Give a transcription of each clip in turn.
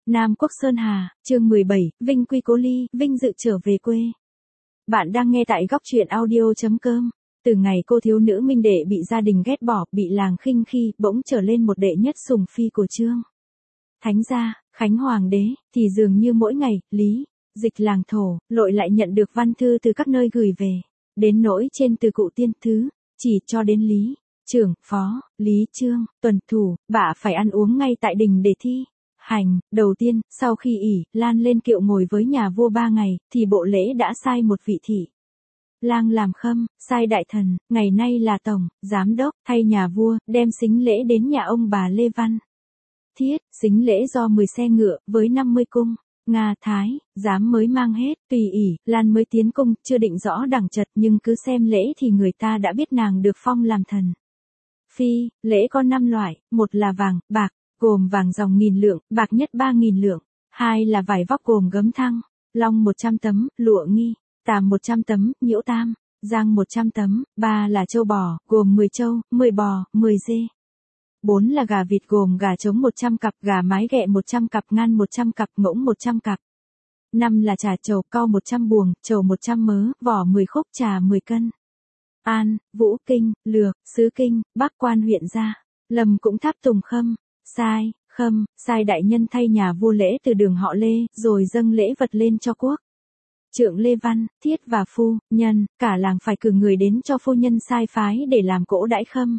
Nam Quốc Sơn Hà, chương 17, Vinh quy cố ly, Vinh dự trở về quê. Bạn đang nghe tại góc truyện audio.com. Từ ngày cô thiếu nữ Minh Đệ bị gia đình ghét bỏ, bị làng khinh khi, bỗng trở lên một đệ nhất sủng phi của Trương Thánh gia, Khánh Hoàng đế, thì dường như mỗi ngày, Lý, Dịch làng Thổ, Lội lại nhận được văn thư từ các nơi gửi về. Đến nỗi trên từ cụ tiên thứ, chỉ cho đến Lý, trưởng, phó, Lý Trương, tuần thủ, bả phải ăn uống ngay tại đình để thi hành. Đầu tiên, sau khi ỷ Lan lên kiệu ngồi với nhà vua 3 ngày, thì bộ lễ đã sai một vị thị lang làm khâm, sai đại thần, ngày nay là tổng, giám đốc, thay nhà vua, đem sính lễ đến nhà ông bà Lê Văn Thiết. Sính lễ do 10 xe ngựa, với 50 cung, Nga Thái, giám mới mang hết. Tùy ỷ Lan mới tiến cung, chưa định rõ đẳng trật, nhưng cứ xem lễ thì người ta đã biết nàng được phong làm thần phi. Lễ có 5 loại, một là vàng, bạc, gồm vàng dòng 1.000 lượng, bạc nhất 3.000 lượng. Hai là vải vóc gồm gấm thăng, long 100 tấm, lụa nghi, tàm 100 tấm, nhiễu tam, giang 100 tấm. Ba là châu bò, gồm 10 châu, 10 bò, 10 dê. 4 là gà vịt, gồm gà trống 100 cặp, gà mái ghẹ 100 cặp, ngan 100 cặp, ngỗng 100 cặp. 5 là trà trầu, cau 100 buồng, trầu 100 mớ, vỏ 10 khúc, trà 10 cân. An, Vũ Kinh, Lược, Sứ Kinh, Bắc Quan huyện gia, Lâm cũng tháp tùng khâm, sai đại nhân thay nhà vua lễ từ đường họ Lê, rồi dâng lễ vật lên cho quốc trượng Lê Văn Thiết và phu nhân. Cả làng phải cử người đến cho phu nhân sai phái để làm cỗ đãi khâm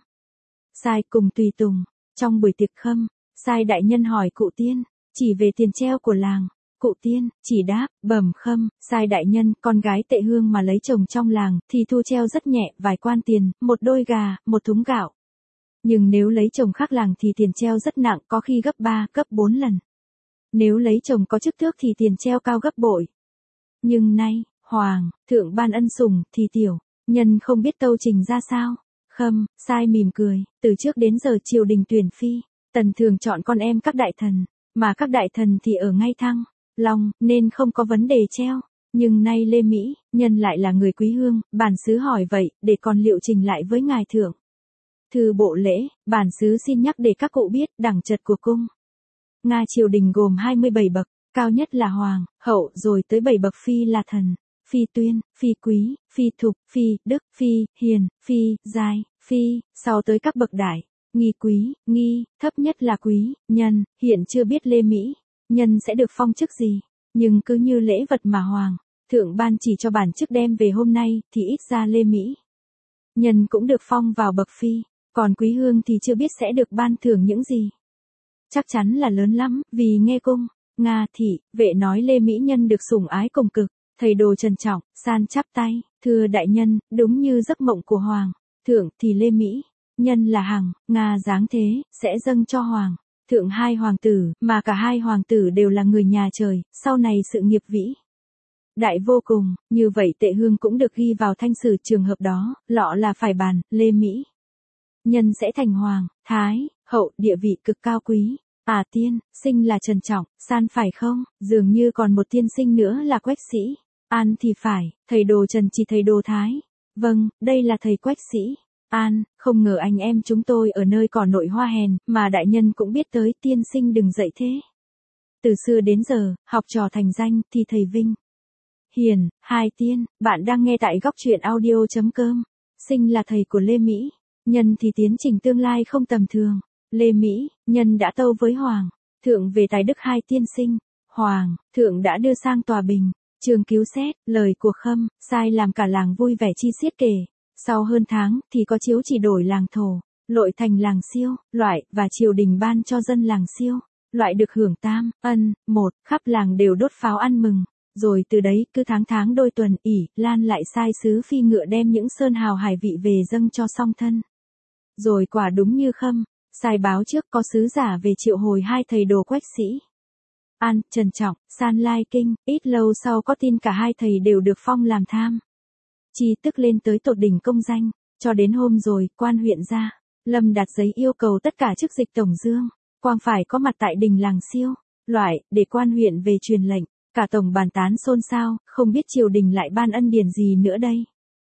sai cùng tùy tùng. Trong buổi tiệc khâm sai, đại nhân hỏi cụ tiên chỉ về tiền treo của làng. Cụ tiên chỉ đáp, bẩm khâm sai đại nhân, con gái Tệ Hương mà lấy chồng trong làng thì thu treo rất nhẹ, vài quan tiền, một đôi gà, một thúng gạo. Nhưng nếu lấy chồng khác làng thì tiền treo rất nặng, có khi gấp 3, gấp 4 lần. Nếu lấy chồng có chức tước thì tiền treo cao gấp bội. Nhưng nay, hoàng thượng ban ân sủng thì tiểu nhân không biết tâu trình ra sao. Khâm sai mỉm cười, từ trước đến giờ triều đình tuyển phi tần thường chọn con em các đại thần, mà các đại thần thì ở ngay Thăng Long, nên không có vấn đề treo. Nhưng nay Lê Mỹ nhân lại là người quý hương, bản xứ hỏi vậy, để còn liệu trình lại với ngài thượng thư bộ lễ. Bản xứ xin nhắc để các cụ biết đẳng trật của cung Nga triều đình gồm 27 bậc, cao nhất là hoàng hậu, rồi tới 7 bậc phi là thần, phi tuyên, phi quý, phi thục, phi đức, phi hiền, phi giai, phi. Sau tới các bậc đại, nghi quý, nghi, thấp nhất là quý nhân. Hiện chưa biết Lê Mỹ nhân sẽ được phong chức gì, nhưng cứ như lễ vật mà hoàng thượng ban chỉ cho bản chức đem về hôm nay, thì ít ra Lê Mỹ nhân cũng được phong vào bậc phi. Còn quý hương thì chưa biết sẽ được ban thưởng những gì. Chắc chắn là lớn lắm, vì nghe cung Nga thị vệ nói Lê Mỹ nhân được sủng ái cùng cực. Thầy đồ trân trọng, san chắp tay, thưa đại nhân, đúng như giấc mộng của hoàng thượng thì Lê Mỹ nhân là hằng Nga giáng thế, sẽ dâng cho hoàng thượng 2 hoàng tử, mà cả 2 hoàng tử đều là người nhà trời, sau này sự nghiệp vĩ đại vô cùng. Như vậy Tệ Hương cũng được ghi vào thanh sử. Trường hợp đó, lọ là phải bàn, Lê Mỹ nhân sẽ thành hoàng thái hậu, địa vị cực cao quý. À tiên sinh là trân trọng, san phải không? Dường như còn một tiên sinh nữa là Quách Sĩ An thì phải. Thầy đồ Trần chỉ thầy đồ Thái. Vâng, đây là thầy Quách Sĩ An. Không ngờ anh em chúng tôi ở nơi cỏ nội hoa hèn, mà đại nhân cũng biết tới. Tiên sinh đừng dậy thế. Từ xưa đến giờ, học trò thành danh, thì thầy Vinh Hiền, hai tiên. Bạn đang nghe tại góc truyện audio.com. Sinh là thầy của Lê Mỹ nhân thì tiến trình tương lai không tầm thường. Lê Mỹ nhân đã tâu với hoàng thượng về tài đức hai tiên sinh. Hoàng thượng đã đưa sang tòa bình trường cứu xét. Lời của khâm sai làm cả làng vui vẻ chi xiết kể. Sau hơn tháng thì có chiếu chỉ đổi làng Thổ Lội thành làng Siêu Loại, và triều đình ban cho dân làng Siêu Loại được hưởng tam ân. Một, khắp làng đều đốt pháo ăn mừng. Rồi từ đấy, cứ tháng đôi tuần, ỷ Lan lại sai sứ phi ngựa đem những sơn hào hải vị về dâng cho song thân. Rồi quả đúng như khâm sai báo trước, có sứ giả về triệu hồi 2 thầy đồ Quách Sĩ An, trân trọng, san lai kinh. Ít lâu sau có tin cả 2 thầy đều được phong làm tham chi, tức lên tới tột đỉnh công danh. Cho đến hôm rồi, quan huyện gia Lâm đặt giấy yêu cầu tất cả chức dịch tổng dương Quang phải có mặt tại đình làng Siêu Loại, để quan huyện về truyền lệnh. Cả tổng bàn tán xôn xao, không biết triều đình lại ban ân điển gì nữa đây.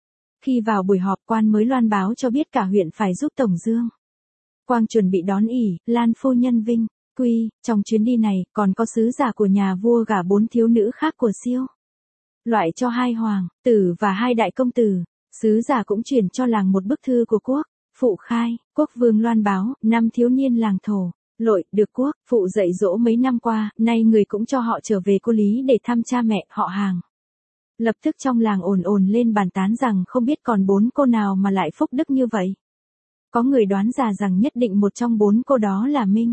Khi vào buổi họp, quan mới loan báo cho biết cả huyện phải giúp tổng dương Quang chuẩn bị đón ỷ Lan phu nhân Vinh Quy, trong chuyến đi này, còn có sứ giả của nhà vua gả 4 thiếu nữ khác của siêu. Loại cho 2 hoàng tử và 2 đại công tử. Sứ giả cũng chuyển cho làng một bức thư của quốc. Phụ khai, quốc vương loan báo, 5 thiếu niên làng Thổ. Lội, được quốc, phụ dạy dỗ mấy năm qua, nay người cũng cho họ trở về cô Lý để thăm cha mẹ, họ hàng. Lập tức trong làng ồn ồn lên bàn tán rằng không biết còn 4 cô nào mà lại phúc đức như vậy. Có người đoán ra rằng nhất định một trong 4 cô đó là Minh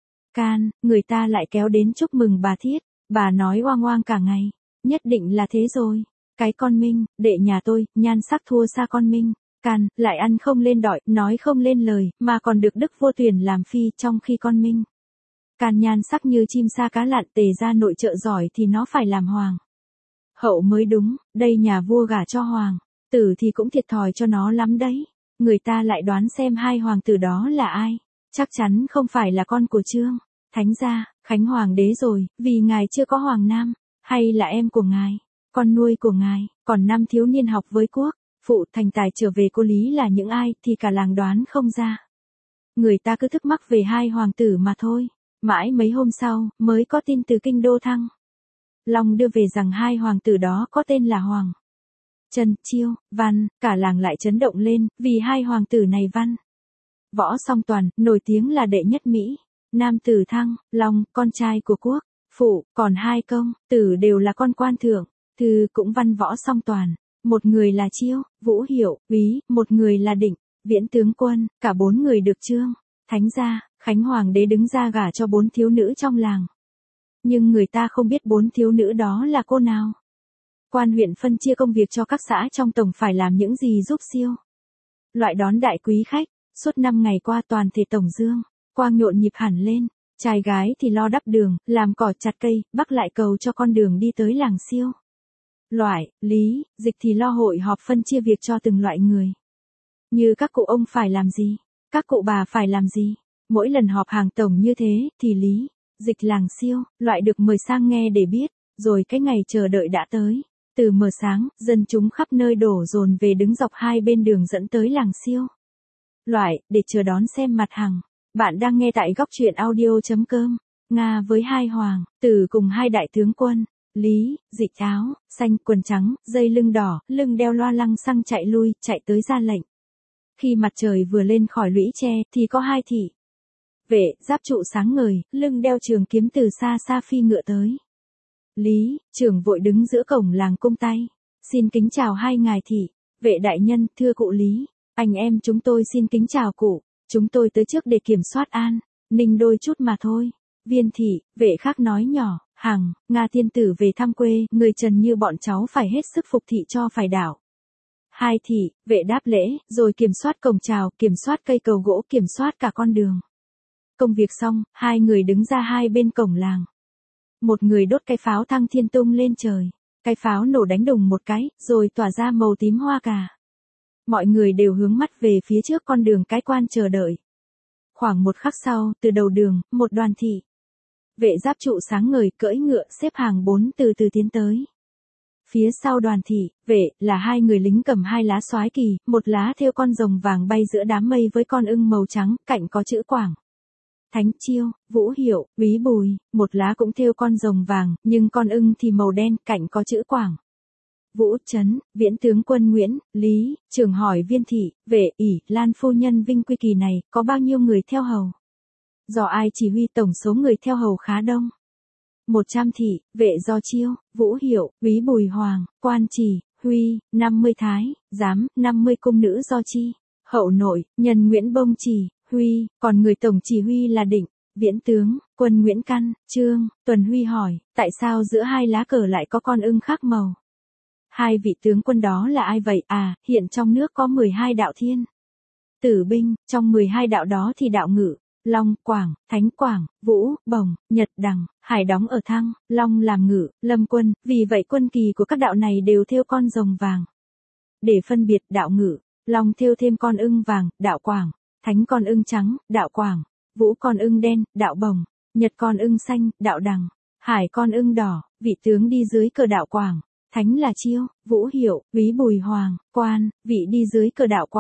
Can, người ta lại kéo đến chúc mừng bà Thiết, bà nói oang oang cả ngày, nhất định là thế rồi. Cái con Minh, đệ nhà tôi, nhan sắc thua xa con Minh Can, lại ăn không lên đọi, nói không lên lời, mà còn được đức vua tuyển làm phi, trong khi con Minh Can nhan sắc như chim sa cá lặn, tề ra nội trợ giỏi thì nó phải làm hoàng hậu mới đúng. Đây nhà vua gả cho hoàng tử thì cũng thiệt thòi cho nó lắm đấy. Người ta lại đoán xem 2 hoàng tử đó là ai. Chắc chắn không phải là con của Trương Thánh gia, Khánh Hoàng đế rồi, vì ngài chưa có hoàng nam, hay là em của ngài, con nuôi của ngài. Còn 5 thiếu niên học với quốc phụ thành tài trở về cô Lý là những ai thì cả làng đoán không ra. Người ta cứ thức mắc về 2 hoàng tử mà thôi. Mãi mấy hôm sau, mới có tin từ kinh đô Thăng Long đưa về rằng 2 hoàng tử đó có tên là Hoàng Trần, Chiêu, Văn. Cả làng lại chấn động lên, vì 2 hoàng tử này văn võ song toàn, nổi tiếng là đệ nhất Mỹ. Nam tử Thăng Long, con trai của quốc phụ, còn 2 công tử đều là con quan thượng thư, cũng văn võ song toàn. Một người là Chiêu, Vũ Hiệu, úy, một người là Định, Viễn tướng quân. Cả 4 người được Trương Thánh gia, Khánh Hoàng đế đứng ra gả cho 4 thiếu nữ trong làng. Nhưng người ta không biết 4 thiếu nữ đó là cô nào. Quan huyện phân chia công việc cho các xã trong tổng phải làm những gì giúp siêu. Loại đón đại quý khách, suốt 5 ngày qua toàn thể tổng dương quang nhộn nhịp hẳn lên. Trai gái thì lo đắp đường, làm cỏ chặt cây, bắc lại cầu cho con đường đi tới làng siêu. Loại, lý, dịch thì lo hội họp phân chia việc cho từng loại người. Như các cụ ông phải làm gì, các cụ bà phải làm gì. Mỗi lần họp hàng tổng như thế, thì lý, dịch làng siêu, loại được mời sang nghe để biết. Rồi cái ngày chờ đợi đã tới. Từ mờ sáng, dân chúng khắp nơi đổ dồn về đứng dọc 2 bên đường dẫn tới làng siêu. Loại, để chờ đón xem mặt hàng. Bạn đang nghe tại góc truyện audio.com. Nga với 2 hoàng tử cùng 2 đại tướng quân. Lý, dịch áo xanh, quần trắng, dây lưng đỏ, lưng đeo loa lăng xăng chạy lui, chạy tới ra lệnh. Khi mặt trời vừa lên khỏi lũy tre, thì có 2 thị vệ, giáp trụ sáng ngời, lưng đeo trường kiếm từ xa xa phi ngựa tới. Lý, trưởng vội đứng giữa cổng làng cung tay. Xin kính chào 2 ngài thị vệ đại nhân, thưa cụ Lý. Anh em chúng tôi xin kính chào cụ. Chúng tôi tới trước để kiểm soát an ninh đôi chút mà thôi. Viên thị vệ khác nói nhỏ, hằng, Nga tiên tử về thăm quê, người Trần như bọn cháu phải hết sức phục thị cho phải đảo. 2 thị vệ đáp lễ, rồi kiểm soát cổng chào, kiểm soát cây cầu gỗ, kiểm soát cả con đường. Công việc xong, 2 người đứng ra 2 bên cổng làng. Một người đốt cái pháo thăng thiên tung lên trời. Cái pháo nổ đánh đùng một cái, rồi tỏa ra màu tím hoa cà. Mọi người đều hướng mắt về phía trước con đường cái quan chờ đợi. Khoảng một khắc sau, từ đầu đường, một đoàn thị vệ giáp trụ sáng ngời cưỡi ngựa xếp hàng 4 từ từ tiến tới. Phía sau đoàn thị vệ là 2 người lính cầm 2 lá soái kỳ, một lá thêu con rồng vàng bay giữa đám mây với con ưng màu trắng, cạnh có chữ Quảng Thánh. Chiêu, Vũ Hiệu, úy Bùi, một lá cũng thêu con rồng vàng, nhưng con ưng thì màu đen, cạnh có chữ Quảng Vũ Trấn. Viễn tướng quân Nguyễn, Lý, trưởng hỏi viên thị vệ, ỷ Lan phu nhân vinh quy kỳ này, có bao nhiêu người theo hầu? Do ai chỉ huy? Tổng số người theo hầu khá đông. 100 thị vệ do Chiêu, Vũ Hiệu, úy Bùi Hoàng, quan chỉ huy, 50 thái giám, 50 cung nữ do chi hậu nội, nhân Nguyễn Bông chỉ huy, còn người tổng chỉ huy là Định. Viễn tướng quân Nguyễn Căn, Trương Tuần Huy hỏi, tại sao giữa 2 lá cờ lại có con ưng khác màu? 2 vị tướng quân đó là ai vậy? À, hiện trong nước có 12 đạo thiên tử binh, trong 12 đạo đó thì đạo Ngự, Long, Quảng, Thánh, Quảng, Vũ, Bồng, Nhật, Đằng, Hải đóng ở Thăng Long làm Ngự, Lâm quân, vì vậy quân kỳ của các đạo này đều thêu con rồng vàng. Để phân biệt, đạo Ngự, Long thêu thêm con ưng vàng, đạo Quảng Thánh con ưng trắng, đạo Quảng Vũ con ưng đen, đạo Bồng, Nhật con ưng xanh, đạo Đằng, Hải con ưng đỏ. Vị tướng đi dưới cờ đạo Quảng Thánh là Chiêu, Vũ Hiệu, úy Bùi Hoàng, quan, vị đi dưới cờ đạo Quảng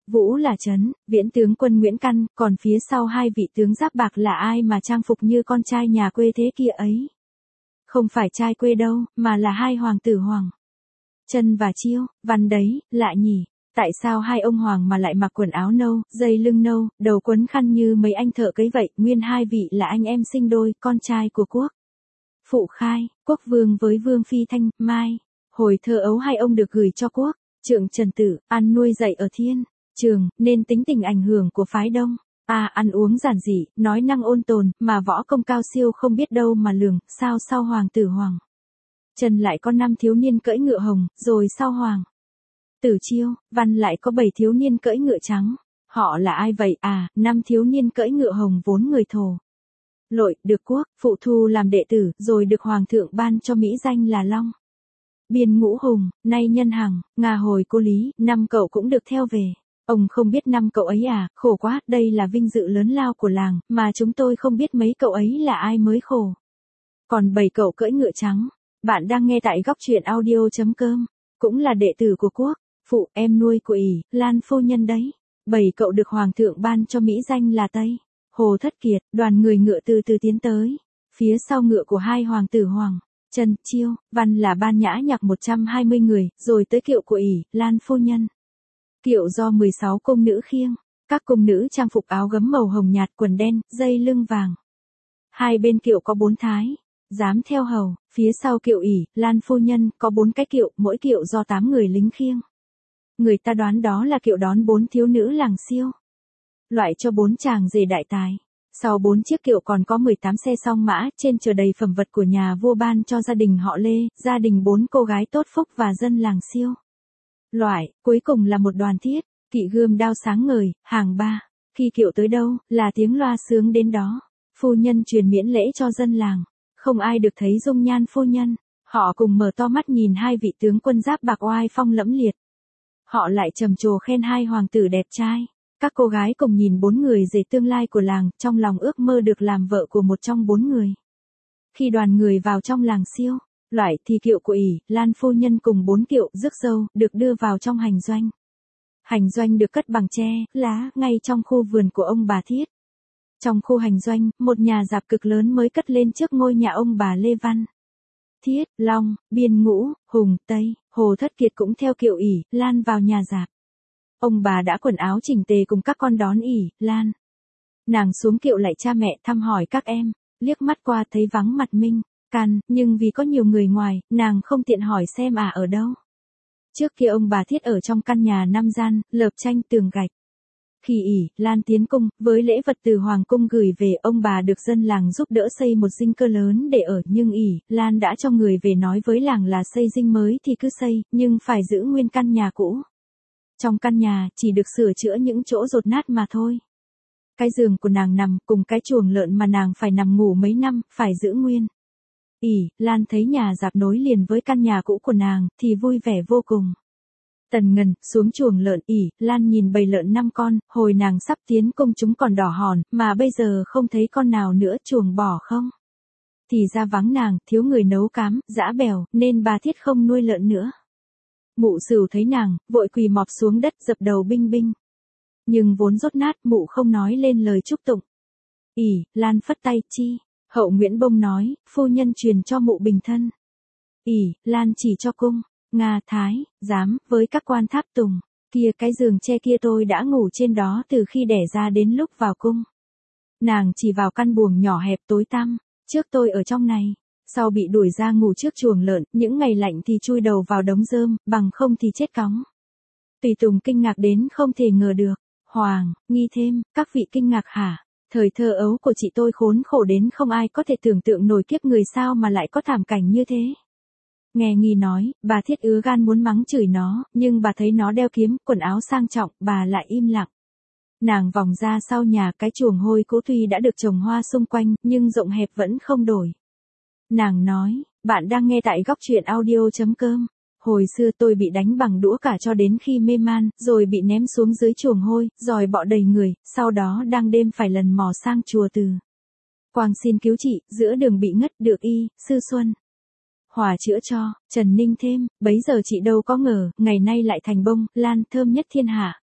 Vũ là Trấn, Viễn tướng quân Nguyễn Căn, còn phía sau hai vị tướng giáp bạc là ai mà trang phục như con trai nhà quê thế kia ấy? Không phải trai quê đâu, mà là hai hoàng tử Hoàng Trân và Chiêu, Văn đấy, lạ nhỉ. Tại sao hai ông hoàng mà lại mặc quần áo nâu, dây lưng nâu, đầu quấn khăn như mấy anh thợ cấy vậy, nguyên hai vị là anh em sinh đôi, con trai của Quốc Phụ Khai, Quốc Vương với Vương Phi Thanh Mai. Hồi thơ ấu hai ông được gửi cho Quốc Trượng Trần Tử, ăn nuôi dạy ở Thiên Trường, nên tính tình ảnh hưởng của phái Đông. Ăn uống giản dị, nói năng ôn tồn, mà võ công cao siêu không biết đâu mà lường, sao sau hoàng tử Hoàng Trần lại có 5 thiếu niên cưỡi ngựa hồng, rồi sau Hoàng tử Chiêu, Văn lại có 7 thiếu niên cưỡi ngựa trắng. Họ là ai vậy? 5 thiếu niên cưỡi ngựa hồng vốn người Thổ Lội, được Quốc Phụ thu làm đệ tử, rồi được Hoàng thượng ban cho mỹ danh là Long Biên Ngũ Hùng, nay Nhân Hằng, Nga hồi Cô Lý, 5 cậu cũng được theo về. Ông không biết 5 cậu ấy khổ quá, đây là vinh dự lớn lao của làng, mà chúng tôi không biết mấy cậu ấy là ai mới khổ. Còn 7 cậu cưỡi ngựa trắng, bạn đang nghe tại góc truyện audio.com, cũng là đệ tử của Quốc Phụ, em nuôi của ỷ Lan phu nhân đấy. 7 cậu được Hoàng thượng ban cho mỹ danh là Tây Hồ Thất Kiệt. Đoàn người ngựa từ từ tiến tới, phía sau ngựa của hai hoàng tử Hoàng Trân, Chiêu, Văn là ban nhã nhạc 120 người, rồi tới kiệu của ỷ Lan phu nhân. Kiệu do 16 cung nữ khiêng, các cung nữ trang phục áo gấm màu hồng nhạt, quần đen, dây lưng vàng. Hai bên kiệu có 4 thái giám theo hầu, phía sau kiệu ỷ Lan phu nhân có 4 cái kiệu, mỗi kiệu do 8 người lính khiêng. Người ta đoán đó là kiệu đón 4 thiếu nữ làng siêu, loại cho 4 chàng rể đại tài. Sau 4 chiếc kiệu còn có 18 xe song mã, trên chở đầy phẩm vật của nhà vua ban cho gia đình họ Lê, gia đình 4 cô gái tốt phúc và dân làng siêu. Loại, cuối cùng là một đoàn thiết, kỵ gươm đao sáng ngời, hàng 3. Khi kiệu tới đâu, là tiếng loa sướng đến đó. Phu nhân truyền miễn lễ cho dân làng. Không ai được thấy dung nhan phu nhân. Họ cùng mở to mắt nhìn hai vị tướng quân giáp bạc oai phong lẫm liệt. Họ lại trầm trồ khen hai hoàng tử đẹp trai. Các cô gái cùng nhìn 4 người rể tương lai của làng, trong lòng ước mơ được làm vợ của một trong 4 người. Khi đoàn người vào trong làng siêu, loại thì kiệu của ỷ Lan phu nhân cùng 4 kiệu rước dâu được đưa vào trong hành doanh. Hành doanh được cất bằng tre, lá, ngay trong khu vườn của ông bà Thiết. Trong khu hành doanh, một nhà dạp cực lớn mới cất lên trước ngôi nhà ông bà Lê Văn Thiết, Long, Biên Ngũ, Hùng, Tây, Hồ Thất Kiệt cũng theo kiệu ỷ Lan vào nhà dạp. Ông bà đã quần áo chỉnh tề cùng các con đón ỷ Lan. Nàng xuống kiệu lạy cha mẹ, thăm hỏi các em, liếc mắt qua thấy vắng mặt Minh Căn, nhưng vì có nhiều người ngoài, nàng không tiện hỏi xem ở đâu. Trước kia ông bà Thiết ở trong căn nhà 5 gian, lợp tranh tường gạch. Khi ỷ Lan tiến cung, với lễ vật từ hoàng cung gửi về, ông bà được dân làng giúp đỡ xây một dinh cơ lớn để ở, nhưng ỷ Lan đã cho người về nói với làng là xây dinh mới thì cứ xây, nhưng phải giữ nguyên căn nhà cũ. Trong căn nhà chỉ được sửa chữa những chỗ dột nát mà thôi. Cái giường của nàng nằm cùng cái chuồng lợn mà nàng phải nằm ngủ mấy năm, phải giữ nguyên. ỷ Lan thấy nhà dạp nối liền với căn nhà cũ của nàng, thì vui vẻ vô cùng. Tần Ngần, xuống chuồng lợn, ỷ Lan nhìn bầy lợn 5 con, hồi nàng sắp tiến cung chúng còn đỏ hòn, mà bây giờ không thấy con nào nữa, chuồng bỏ không. Thì ra vắng nàng, thiếu người nấu cám, giã bèo, nên bà Thiết không nuôi lợn nữa. Mụ Sửu thấy nàng, vội quỳ mọp xuống đất dập đầu binh binh. Nhưng vốn dốt nát, mụ không nói lên lời chúc tụng. ỷ Lan phất tay, chi. Hậu Nguyễn Bông nói, phu nhân truyền cho mụ bình thân. ỷ Lan chỉ cho cung, Nga, Thái, giám, với các quan tháp tùng. Kia cái giường tre kia tôi đã ngủ trên đó từ khi đẻ ra đến lúc vào cung. Nàng chỉ vào căn buồng nhỏ hẹp tối tăm, trước tôi ở trong này. Sau bị đuổi ra ngủ trước chuồng lợn, những ngày lạnh thì chui đầu vào đống rơm, bằng không thì chết cóng. Tùy Tùng kinh ngạc đến không thể ngờ được. Hoàng, nghi thêm, các vị kinh ngạc hả? Thời thơ ấu của chị tôi khốn khổ đến không ai có thể tưởng tượng nổi, kiếp người sao mà lại có thảm cảnh như thế. Nghe nghi nói, bà Thiết ứa gan muốn mắng chửi nó, nhưng bà thấy nó đeo kiếm, quần áo sang trọng, bà lại im lặng. Nàng vòng ra sau nhà, cái chuồng hôi cũ tuy đã được trồng hoa xung quanh, nhưng rộng hẹp vẫn không đổi. Nàng nói, bạn đang nghe tại góc truyện audio.com. Hồi xưa tôi bị đánh bằng đũa cả cho đến khi mê man, rồi bị ném xuống dưới chuồng hôi, rồi bọ đầy người, sau đó đang đêm phải lần mò sang chùa Từ Quang xin cứu chị, giữa đường bị ngất, được y, sư Xuân Hòa chữa cho. Trần Ninh thêm, bấy giờ chị đâu có ngờ, ngày nay lại thành bông, lan thơm nhất thiên hạ.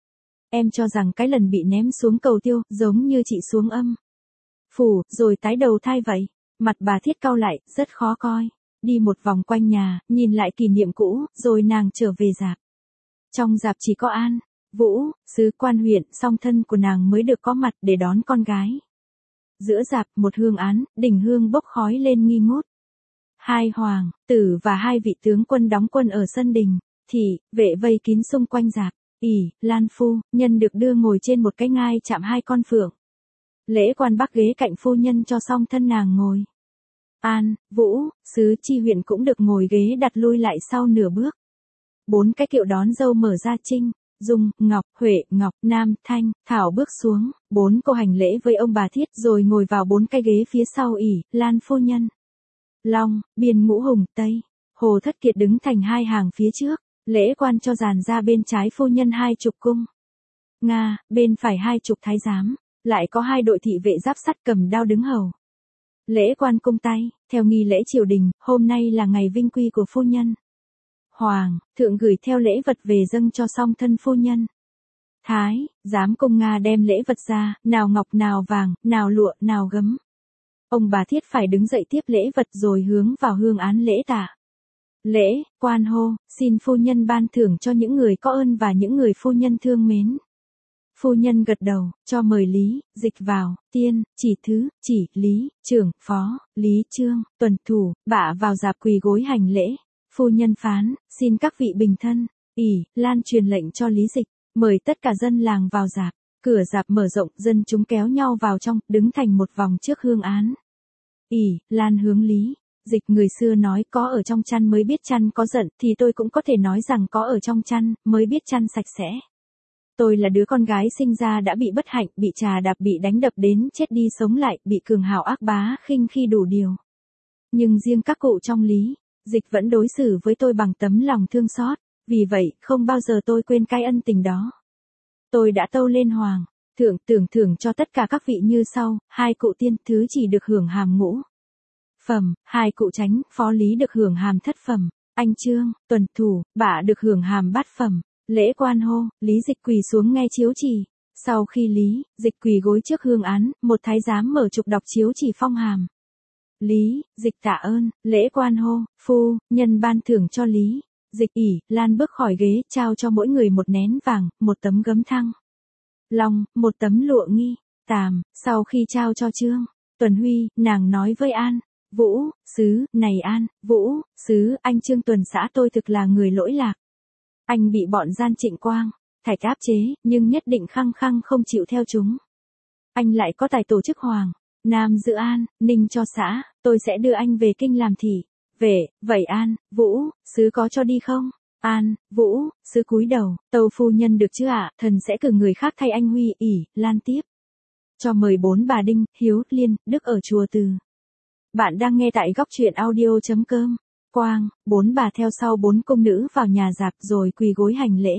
Em cho rằng cái lần bị ném xuống cầu tiêu, giống như chị xuống âm phủ, rồi tái đầu thai vậy. Mặt bà Thiết cau lại, rất khó coi. Đi một vòng quanh nhà, nhìn lại kỷ niệm cũ, rồi nàng trở về rạp. Trong rạp chỉ có An, Vũ, sứ quan huyện, song thân của nàng mới được có mặt để đón con gái. Giữa rạp, một hương án, đỉnh hương bốc khói lên nghi ngút. Hai hoàng, tử và hai vị tướng quân đóng quân ở sân đình, thị, vệ vây kín xung quanh rạp. Lan phu nhân được đưa ngồi trên một cái ngai chạm hai con phượng. Lễ quan bắc ghế cạnh phu nhân cho song thân nàng ngồi. An, Vũ, sứ chi huyện cũng được ngồi ghế đặt lui lại sau nửa bước. 4 cái kiệu đón dâu mở ra Trinh, Dung, Ngọc, Huệ, Ngọc, Nam, Thanh, Thảo bước xuống, 4 cô hành lễ với ông bà Thiết rồi ngồi vào 4 cái ghế phía sau Lan phu nhân. Long, Biên Ngũ Hùng, Tây, Hồ Thất Kiệt đứng thành hai hàng phía trước, lễ quan cho dàn ra bên trái phu nhân 20 cung. Nga, bên phải 20 thái giám, lại có 2 đội thị vệ giáp sắt cầm đao đứng hầu. Lễ quan cung tay, theo nghi lễ triều đình, hôm nay là ngày vinh quy của phu nhân. Hoàng, thượng gửi theo lễ vật về dâng cho song thân phu nhân. Thái, giám cung Nga đem lễ vật ra, nào ngọc nào vàng, nào lụa, nào gấm. Ông bà Thiết phải đứng dậy tiếp lễ vật rồi hướng vào hương án lễ tạ. Lễ, quan hô, xin phu nhân ban thưởng cho những người có ơn và những người phu nhân thương mến. Phu nhân gật đầu, cho mời Lý, Dịch vào, Tiên, Chỉ Thứ, Chỉ, Lý, Trưởng, Phó, Lý Trương, Tuần Thủ, Bạ vào dạp quỳ gối hành lễ. Phu nhân phán, xin các vị bình thân. Lan truyền lệnh cho Lý Dịch, mời tất cả dân làng vào dạp. Cửa dạp mở rộng, dân chúng kéo nhau vào trong, đứng thành một vòng trước hương án. Lan hướng Lý Dịch, người xưa nói có ở trong chăn mới biết chăn có giận, thì tôi cũng có thể nói rằng có ở trong chăn mới biết chăn sạch sẽ. Tôi là đứa con gái sinh ra đã bị bất hạnh, bị trà đạp, bị đánh đập đến chết đi sống lại, bị cường hào ác bá khinh khi đủ điều. Nhưng riêng các cụ trong Lý Dịch vẫn đối xử với tôi bằng tấm lòng thương xót, vì vậy không bao giờ tôi quên cái ân tình đó. Tôi đã tâu lên hoàng thượng thưởng cho tất cả các vị như sau: 2 cụ tiên thứ chỉ được hưởng hàm ngũ phẩm, 2 cụ chánh phó lý được hưởng hàm thất phẩm, anh Trương, Tuần Thủ, Bạ được hưởng hàm bát phẩm. Lễ quan hô, Lý Dịch quỳ xuống nghe chiếu chỉ. Sau khi Lý Dịch quỳ gối trước hương án, một thái giám mở trục đọc chiếu chỉ phong hàm. Lý Dịch tạ ơn. Lễ quan hô, phu nhân ban thưởng cho Lý Dịch. Lan bước khỏi ghế, trao cho mỗi người một nén vàng, một tấm gấm thăng long, một tấm lụa nghi tàm. Sau khi trao cho Trương Tuần Huy, nàng nói với An, Vũ, sứ, này An, Vũ, sứ, anh Trương Tuần xã tôi thực là người lỗi lạc. Anh bị bọn gian Trịnh Quang, Thạch áp chế, nhưng nhất định khăng khăng không chịu theo chúng. Anh lại có tài tổ chức Hoàng Nam giữ An, Ninh cho xã, tôi sẽ đưa anh về kinh làm thị vệ. Vậy An, Vũ, sứ có cho đi không? An, Vũ, sứ cúi đầu, tâu phu nhân được chứ ạ, thần sẽ cử người khác thay anh Huy. Lan tiếp. Cho mời 4 bà Đinh, Hiếu, Liên, Đức ở chùa Từ. Bạn đang nghe tại góc truyện audio.com. Quang, 4 bà theo sau 4 công nữ vào nhà dạp rồi quỳ gối hành lễ.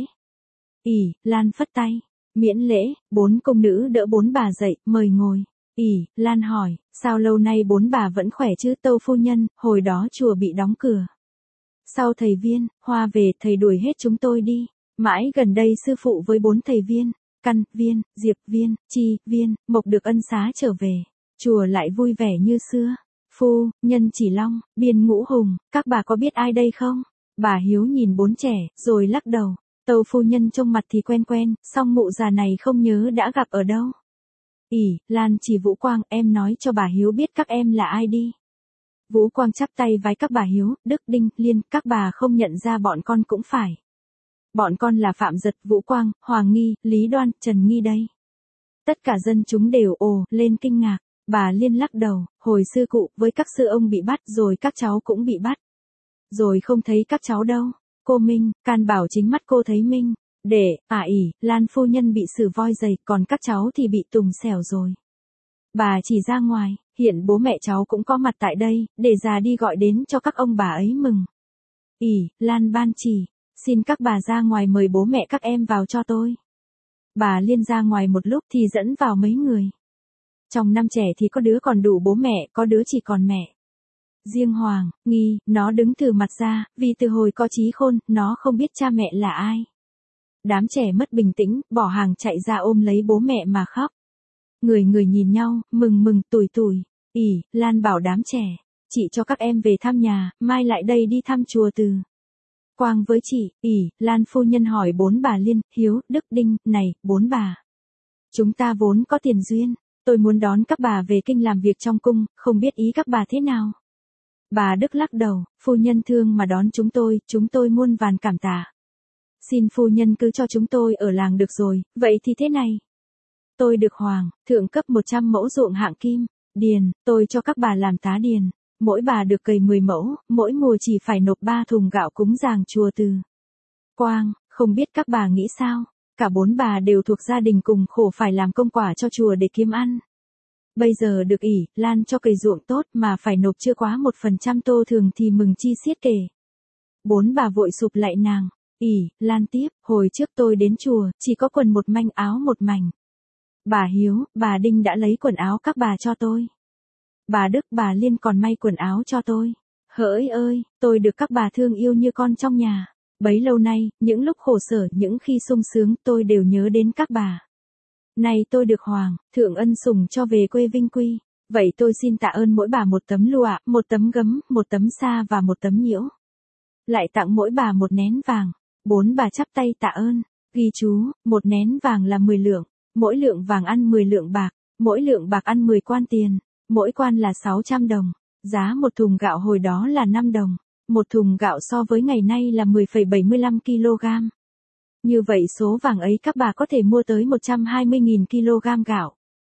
Lan phất tay, miễn lễ. 4 công nữ đỡ 4 bà dậy, mời ngồi. Lan hỏi, sao lâu nay 4 bà vẫn khỏe chứ? Tâu phu nhân, hồi đó chùa bị đóng cửa. Sau thầy Viên, Hoa về, thầy đuổi hết chúng tôi đi. Mãi gần đây sư phụ với 4 thầy Viên, Căn, Viên, Diệp, Viên, Chi, Viên, Mộc được ân xá trở về. Chùa lại vui vẻ như xưa. Phu nhân Chỉ Long, Biên Ngũ Hùng, các bà có biết ai đây không? Bà Hiếu nhìn 4 trẻ, rồi lắc đầu. Tâu phu nhân trông mặt thì quen quen, song mụ già này không nhớ đã gặp ở đâu. Lan chỉ Vũ Quang, em nói cho bà Hiếu biết các em là ai đi. Vũ Quang chắp tay vái các bà Hiếu, Đức, Đinh, Liên, các bà không nhận ra bọn con cũng phải. Bọn con là Phạm Giật, Vũ Quang, Hoàng Nghi, Lý Đoan, Trần Nghi đây. Tất cả dân chúng đều ồ lên kinh ngạc. Bà Liên lắc đầu, hồi sư cụ với các sư ông bị bắt rồi các cháu cũng bị bắt. Rồi không thấy các cháu đâu. Cô Minh, can bảo chính mắt cô thấy Minh. Lan phu nhân bị xử voi giày, còn các cháu thì bị tùng xẻo rồi. Bà chỉ ra ngoài, hiện bố mẹ cháu cũng có mặt tại đây, để già đi gọi đến cho các ông bà ấy mừng. Lan ban chỉ, xin các bà ra ngoài mời bố mẹ các em vào cho tôi. Bà Liên ra ngoài một lúc thì dẫn vào mấy người. Trong 5 trẻ thì có đứa còn đủ bố mẹ, có đứa chỉ còn mẹ. Riêng Hoàng Nghi, nó đứng từ mặt ra, vì từ hồi có trí khôn, nó không biết cha mẹ là ai. đám trẻ mất bình tĩnh, bỏ hàng chạy ra ôm lấy bố mẹ mà khóc. Người người nhìn nhau, mừng mừng tủi tủi. Lan bảo đám trẻ, chị cho các em về thăm nhà, mai lại đây đi thăm chùa Từ Quang với chị. Lan phu nhân hỏi bốn bà Liên, Hiếu, Đức Đinh, này, bốn bà. Chúng ta vốn có tiền duyên, tôi muốn đón các bà về kinh làm việc trong cung, không biết ý các bà thế nào. Bà Đức lắc đầu, phu nhân thương mà đón chúng tôi muôn vàn cảm tạ. Xin phu nhân cứ cho chúng tôi ở làng được rồi, vậy thì thế này. Tôi được hoàng, thượng cấp 100 mẫu ruộng hạng kim, điền, tôi cho các bà làm tá điền. Mỗi bà được cày 10 mẫu, mỗi mùa chỉ phải nộp 3 thùng gạo cúng dường chùa Từ Quang, không biết các bà nghĩ sao, cả bốn bà đều thuộc gia đình cùng khổ phải làm công quả cho chùa để kiếm ăn. Bây giờ được Lan cho cày ruộng tốt mà phải nộp chưa quá 1% tô thường thì mừng chi xiết kể. Bốn bà vội sụp lạy nàng. Lan tiếp, hồi trước tôi đến chùa, chỉ có quần một manh áo một mảnh. Bà Hiếu, bà Đinh đã lấy quần áo các bà cho tôi. Bà Đức, bà Liên còn may quần áo cho tôi. Hỡi ơi, tôi được các bà thương yêu như con trong nhà. Bấy lâu nay, những lúc khổ sở, những khi sung sướng, tôi đều nhớ đến các bà. Nay tôi được hoàng, thượng ân sủng cho về quê vinh quy. Vậy tôi xin tạ ơn mỗi bà một tấm lụa, một tấm gấm, một tấm sa và một tấm nhiễu. Lại tặng mỗi bà một nén vàng. Bốn bà chắp tay tạ ơn. Ghi chú, một nén vàng là 10 lượng. Mỗi lượng vàng ăn 10 lượng bạc. Mỗi lượng bạc ăn 10 quan tiền. Mỗi quan là 600 đồng. Giá một thùng gạo hồi đó là 5 đồng. Một thùng gạo so với ngày nay là 10,75 kg. Như vậy số vàng ấy các bà có thể mua tới 120.000 kg gạo.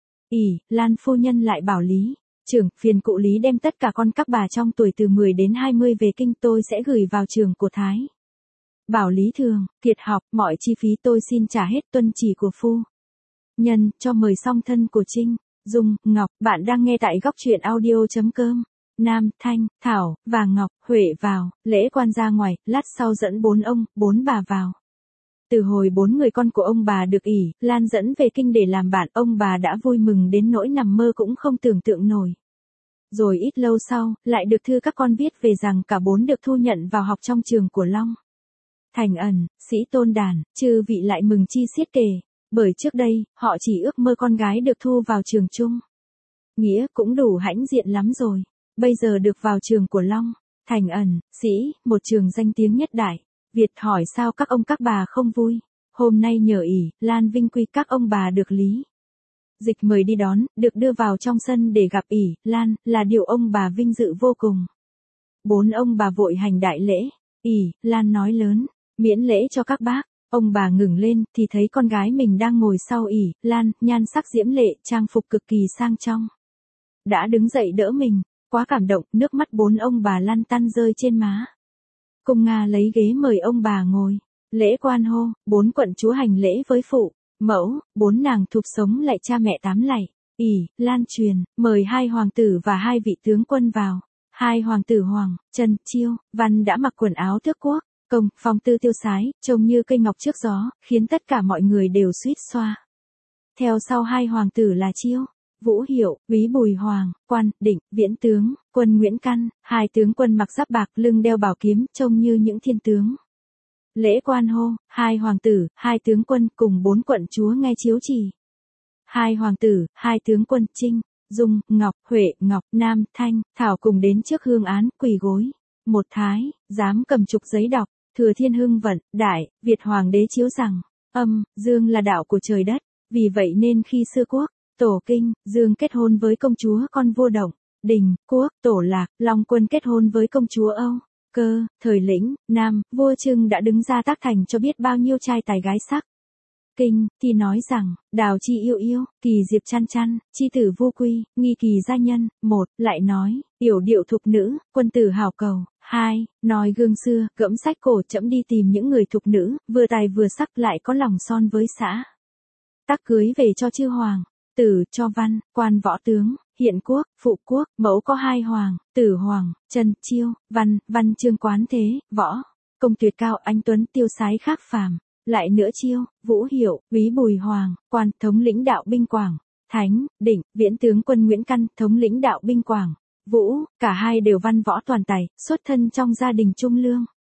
Lan phu nhân lại bảo Lý trưởng, phiền cụ Lý đem tất cả con các bà trong tuổi từ 10 đến 20 về kinh, tôi sẽ gửi vào trường của Thái Bảo Lý thường, kiệt học, mọi chi phí tôi xin trả hết, tuân chỉ của phu nhân, cho mời song thân của Trinh, Dung, Ngọc. Bạn đang nghe tại góc truyện audio.com. Nam, Thanh, Thảo, và Ngọc, Huệ vào, lễ quan ra ngoài, lát sau dẫn bốn bà vào. Từ hồi 4 người con của ông bà được Lan dẫn về kinh để làm bạn, ông bà đã vui mừng đến nỗi nằm mơ cũng không tưởng tượng nổi. Rồi ít lâu sau, lại được thư các con viết về rằng cả 4 được thu nhận vào học trong trường của Long Thành Ẩn, Sĩ Tôn Đàn, chư vị lại mừng chi xiết kể, bởi trước đây, họ chỉ ước mơ con gái được thu vào trường chung Nghĩa cũng đủ hãnh diện lắm rồi. Bây giờ được vào trường của Long Thành Ẩn, Sĩ, một trường danh tiếng nhất đại Việt, hỏi sao các ông các bà không vui. Hôm nay nhờ Lan vinh quy, các ông bà được Lý Dịch mời đi đón, được đưa vào trong sân để gặp Lan, là điều ông bà vinh dự vô cùng. 4 ông bà vội hành đại lễ. Lan nói lớn, miễn lễ cho các bác. Ông bà ngừng lên thì thấy con gái mình đang ngồi sau Lan, nhan sắc diễm lệ, trang phục cực kỳ sang trọng. Đã đứng dậy đỡ mình, quá cảm động, nước mắt 4 ông bà lăn tăn rơi trên má. Cung Nga lấy ghế mời ông bà ngồi. Lễ quan hô, 4 quận chúa hành lễ với phụ mẫu, 4 nàng thục sống lại cha mẹ 8 lạy. Lan truyền, mời 2 hoàng tử và 2 vị tướng quân vào. 2 hoàng tử Hoàng, Trần, Chiêu, Văn đã mặc quần áo tước quốc, công, phong tư tiêu sái, trông như cây ngọc trước gió, khiến tất cả mọi người đều suýt xoa. Theo sau 2 hoàng tử là Chiêu, Vũ Hiệu, Úy Bùi Hoàng, Quan, Định, Viễn tướng, Quân Nguyễn Căn, 2 tướng quân mặc giáp bạc, lưng đeo bảo kiếm, trông như những thiên tướng. Lễ quan hô, 2 hoàng tử, 2 tướng quân cùng 4 quận chúa nghe chiếu chỉ. 2 hoàng tử, 2 tướng quân Trinh, Dung, Ngọc, Huệ, Ngọc, Nam, Thanh, Thảo cùng đến trước hương án, quỳ gối. Một Thái, dám cầm trục giấy đọc, thừa thiên hưng vận, đại, Việt hoàng đế chiếu rằng, âm, dương là đạo của trời đất, vì vậy nên khi xưa quốc, tổ kinh, dương kết hôn với công chúa con vua Động, Đình, quốc, tổ lạc, Long quân kết hôn với công chúa Âu, Cơ, thời Lĩnh, Nam, vua Trưng đã đứng ra tác thành cho biết bao nhiêu trai tài gái sắc. Kinh, thì nói rằng, đào chi yêu yêu, kỳ diệp chăn chăn, chi tử vô quy, nghi kỳ gia nhân. 1, lại nói, yểu điệu thục nữ, quân tử hảo cầu. 2, nói gương xưa, gẫm sách cổ chẫm đi tìm những người thục nữ, vừa tài vừa sắc lại có lòng son với xã. Tác cưới về cho chư hoàng, tử cho văn, quan võ tướng, hiện quốc, phụ quốc, mẫu có 2 hoàng, tử hoàng, Trần, Chiêu, Văn, Văn chương quán thế, võ, công tuyệt cao, anh tuấn tiêu sái khác phàm. Lại nữa Chiêu, Vũ Hiệu, Úy Bùi Hoàng, Quan, thống lĩnh đạo binh Quảng, Thánh, Định, Viễn tướng quân Nguyễn Căn, thống lĩnh đạo binh Quảng, Vũ, cả hai đều văn võ toàn tài, xuất thân trong gia đình trung lương.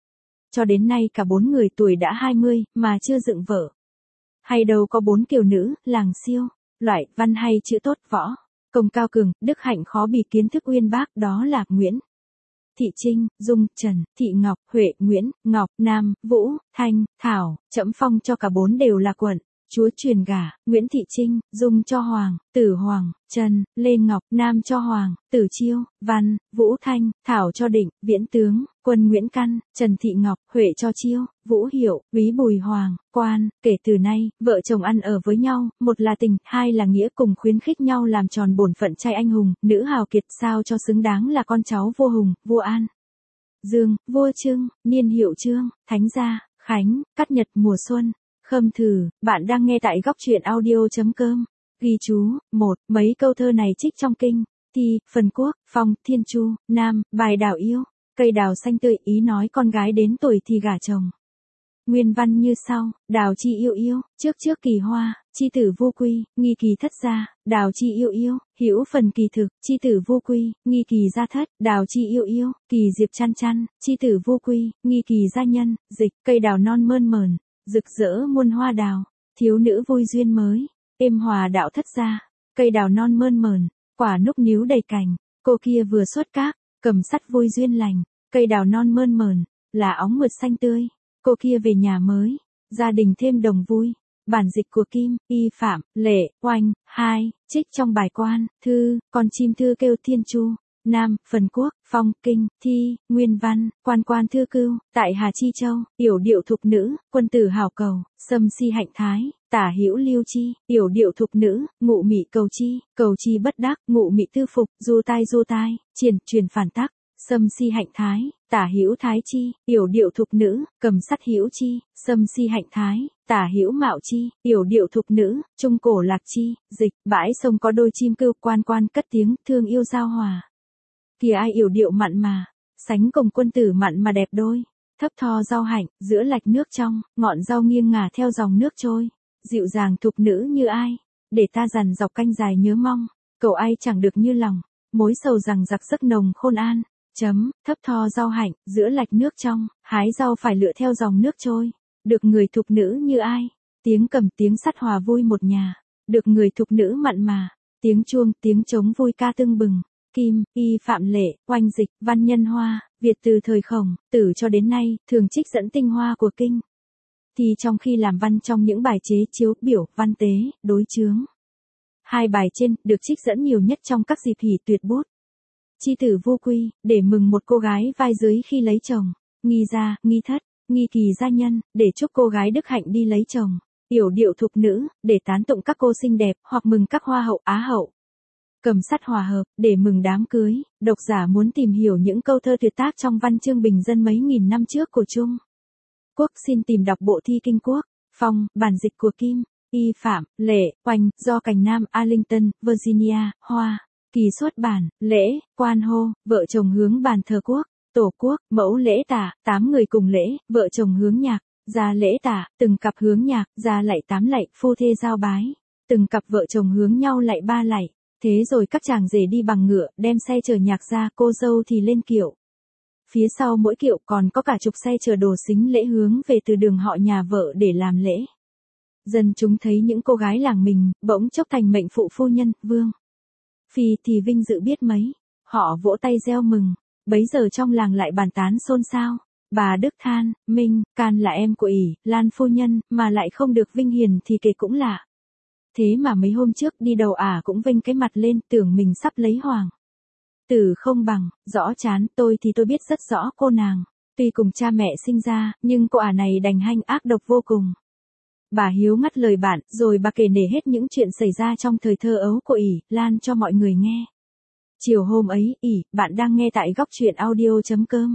cho đến nay cả 4 người tuổi đã 20 mà chưa dựng vợ. Hay đâu có 4 kiều nữ, làng siêu, loại văn hay chữ tốt võ, công cao cường, đức hạnh khó bì kiến thức uyên bác, đó là Nguyễn Thị Trinh, Dung, Trần, Thị Ngọc, Huệ, Nguyễn, Ngọc, Nam, Vũ, Thanh, Thảo, trẫm phong cho cả 4 đều là quận. Chúa truyền gả, Nguyễn Thị Trinh, Dung cho Hoàng, Tử Hoàng, Trần, Lê Ngọc, Nam cho Hoàng, Tử Chiêu, Văn, Vũ Thanh, Thảo cho Định, Viễn Tướng, Quân Nguyễn Căn, Trần Thị Ngọc, Huệ cho Chiêu, Vũ Hiệu, Úy Bùi Hoàng, Quan. Kể từ nay, vợ chồng ăn ở với nhau, một là tình, hai là nghĩa, cùng khuyến khích nhau làm tròn bổn phận trai anh hùng, nữ hào kiệt, sao cho xứng đáng là con cháu vua Hùng, vua An Dương, vua Trưng, niên hiệu Trương, Thánh gia, Khánh, Cát nhật mùa xuân. Khâm thử, bạn đang nghe tại góc truyện audio.com. Ghi chú, 1. Mấy câu thơ này trích trong kinh, Thi, Phần Quốc, Phong, Thiên Chu, Nam, bài đào yêu. Cây đào xanh tươi, ý nói con gái đến tuổi thì gả chồng. Nguyên văn như sau, đào chi yêu yêu, trước trước kỳ hoa, chi tử vô quy, nghi kỳ thất gia, đào chi yêu yêu, hữu phần kỳ thực, chi tử vô quy, nghi kỳ gia thất, đào chi yêu yêu, kỳ diệp chăn chăn, chi tử vô quy, nghi kỳ gia nhân, dịch, cây đào non mơn mởn, rực rỡ muôn hoa đào, thiếu nữ vui duyên mới, êm hòa đạo thất gia, cây đào non mơn mởn, quả núc níu đầy cành, cô kia vừa xuất các, cầm sắt vui duyên lành, cây đào non mơn mởn, là óng mượt xanh tươi, cô kia về nhà mới, gia đình thêm đồng vui. Bản dịch của Kim, Y Phạm, Lệ, Oanh, 2, trích trong bài quan, thư, con chim thư kêu Thiên Chu. Nam, Phần Quốc, Phong, Kinh, Thi, Nguyên văn, quan quan thư cưu, tại Hà Chi Châu, yểu điệu thục nữ, quân tử hào cầu, sâm si hạnh thái, tả hữu lưu chi, yểu điệu thục nữ, ngụ mị cầu chi bất đắc, ngụ mị tư phục, du tai, truyền phản tắc, sâm si hạnh thái, tả hữu thái chi, yểu điệu thục nữ, cầm sắt hữu chi, sâm si hạnh thái, tả hữu mạo chi, yểu điệu thục nữ, trung cổ lạc chi, dịch, bãi sông có đôi chim cưu, quan quan cất tiếng, thương yêu giao hòa. Kìa ai yểu điệu mặn mà, sánh cùng quân tử mặn mà đẹp đôi, thấp tho rau hạnh, giữa lạch nước trong, ngọn rau nghiêng ngả theo dòng nước trôi, dịu dàng thục nữ như ai, để ta dằn dọc canh dài nhớ mong, cầu ai chẳng được như lòng, mối sầu rằng giặc giấc nồng khôn an, thấp tho rau hạnh, giữa lạch nước trong, hái rau phải lựa theo dòng nước trôi, được người thục nữ như ai, tiếng cầm tiếng sắt hòa vui một nhà, được người thục nữ mặn mà, tiếng chuông, tiếng trống vui ca tưng bừng. Kim, Y Phạm Lệ, Oanh dịch, văn nhân Hoa, Việt từ thời Khổng Tử cho đến nay, thường trích dẫn tinh hoa của kinh. Thì trong khi làm văn trong những bài chế chiếu, biểu, văn tế, đối chướng. Hai bài trên, được trích dẫn nhiều nhất trong các dịp hỷ tuyệt bút. Chi tử vô quy, để mừng một cô gái vai dưới khi lấy chồng. Nghi gia, nghi thất, nghi kỳ gia nhân, để chúc cô gái đức hạnh đi lấy chồng. Yểu điệu thục nữ, để tán tụng các cô xinh đẹp, hoặc mừng các hoa hậu, á hậu. Cầm sắt hòa hợp, để mừng đám cưới. Độc giả muốn tìm hiểu những câu thơ tuyệt tác trong văn chương bình dân mấy nghìn năm trước của Trung Quốc, xin tìm đọc bộ thi Kinh Quốc, Phong, bản dịch của Kim, Y Phạm, Lệ, Oanh, do Cành Nam, Arlington, Virginia, Hoa, Kỳ xuất bản, lễ, quan hô, vợ chồng hướng bàn thờ quốc, tổ quốc, mẫu lễ tả, 8 người cùng lễ, vợ chồng hướng nhạc, gia lễ tả, từng cặp hướng nhạc, gia lạy 8 lạy, phu thê giao bái, từng cặp vợ chồng hướng nhau lạy 3 lạy. Thế rồi các chàng rể đi bằng ngựa, đem xe chở nhạc ra, cô dâu thì lên kiệu. Phía sau mỗi kiệu còn có cả chục xe chở đồ xính lễ hướng về từ đường họ nhà vợ để làm lễ. Dân chúng thấy những cô gái làng mình, bỗng chốc thành mệnh phụ phu nhân, vương phi thì vinh dự biết mấy. Họ vỗ tay reo mừng, bấy giờ trong làng lại bàn tán xôn xao. Bà Đức than, Minh, Can là em của ỷ, Lan phu nhân, mà lại không được vinh hiền thì kể cũng lạ. Thế mà mấy hôm trước đi đầu cũng vênh cái mặt lên, tưởng mình sắp lấy hoàng tử không bằng, rõ chán, tôi thì tôi biết rất rõ cô nàng. Tuy cùng cha mẹ sinh ra, nhưng cô này đành hanh ác độc vô cùng. Bà Hiếu ngắt lời bạn, rồi bà kể nể hết những chuyện xảy ra trong thời thơ ấu của ỷ, Lan cho mọi người nghe. Chiều hôm ấy, bạn đang nghe tại góc truyện audio.com.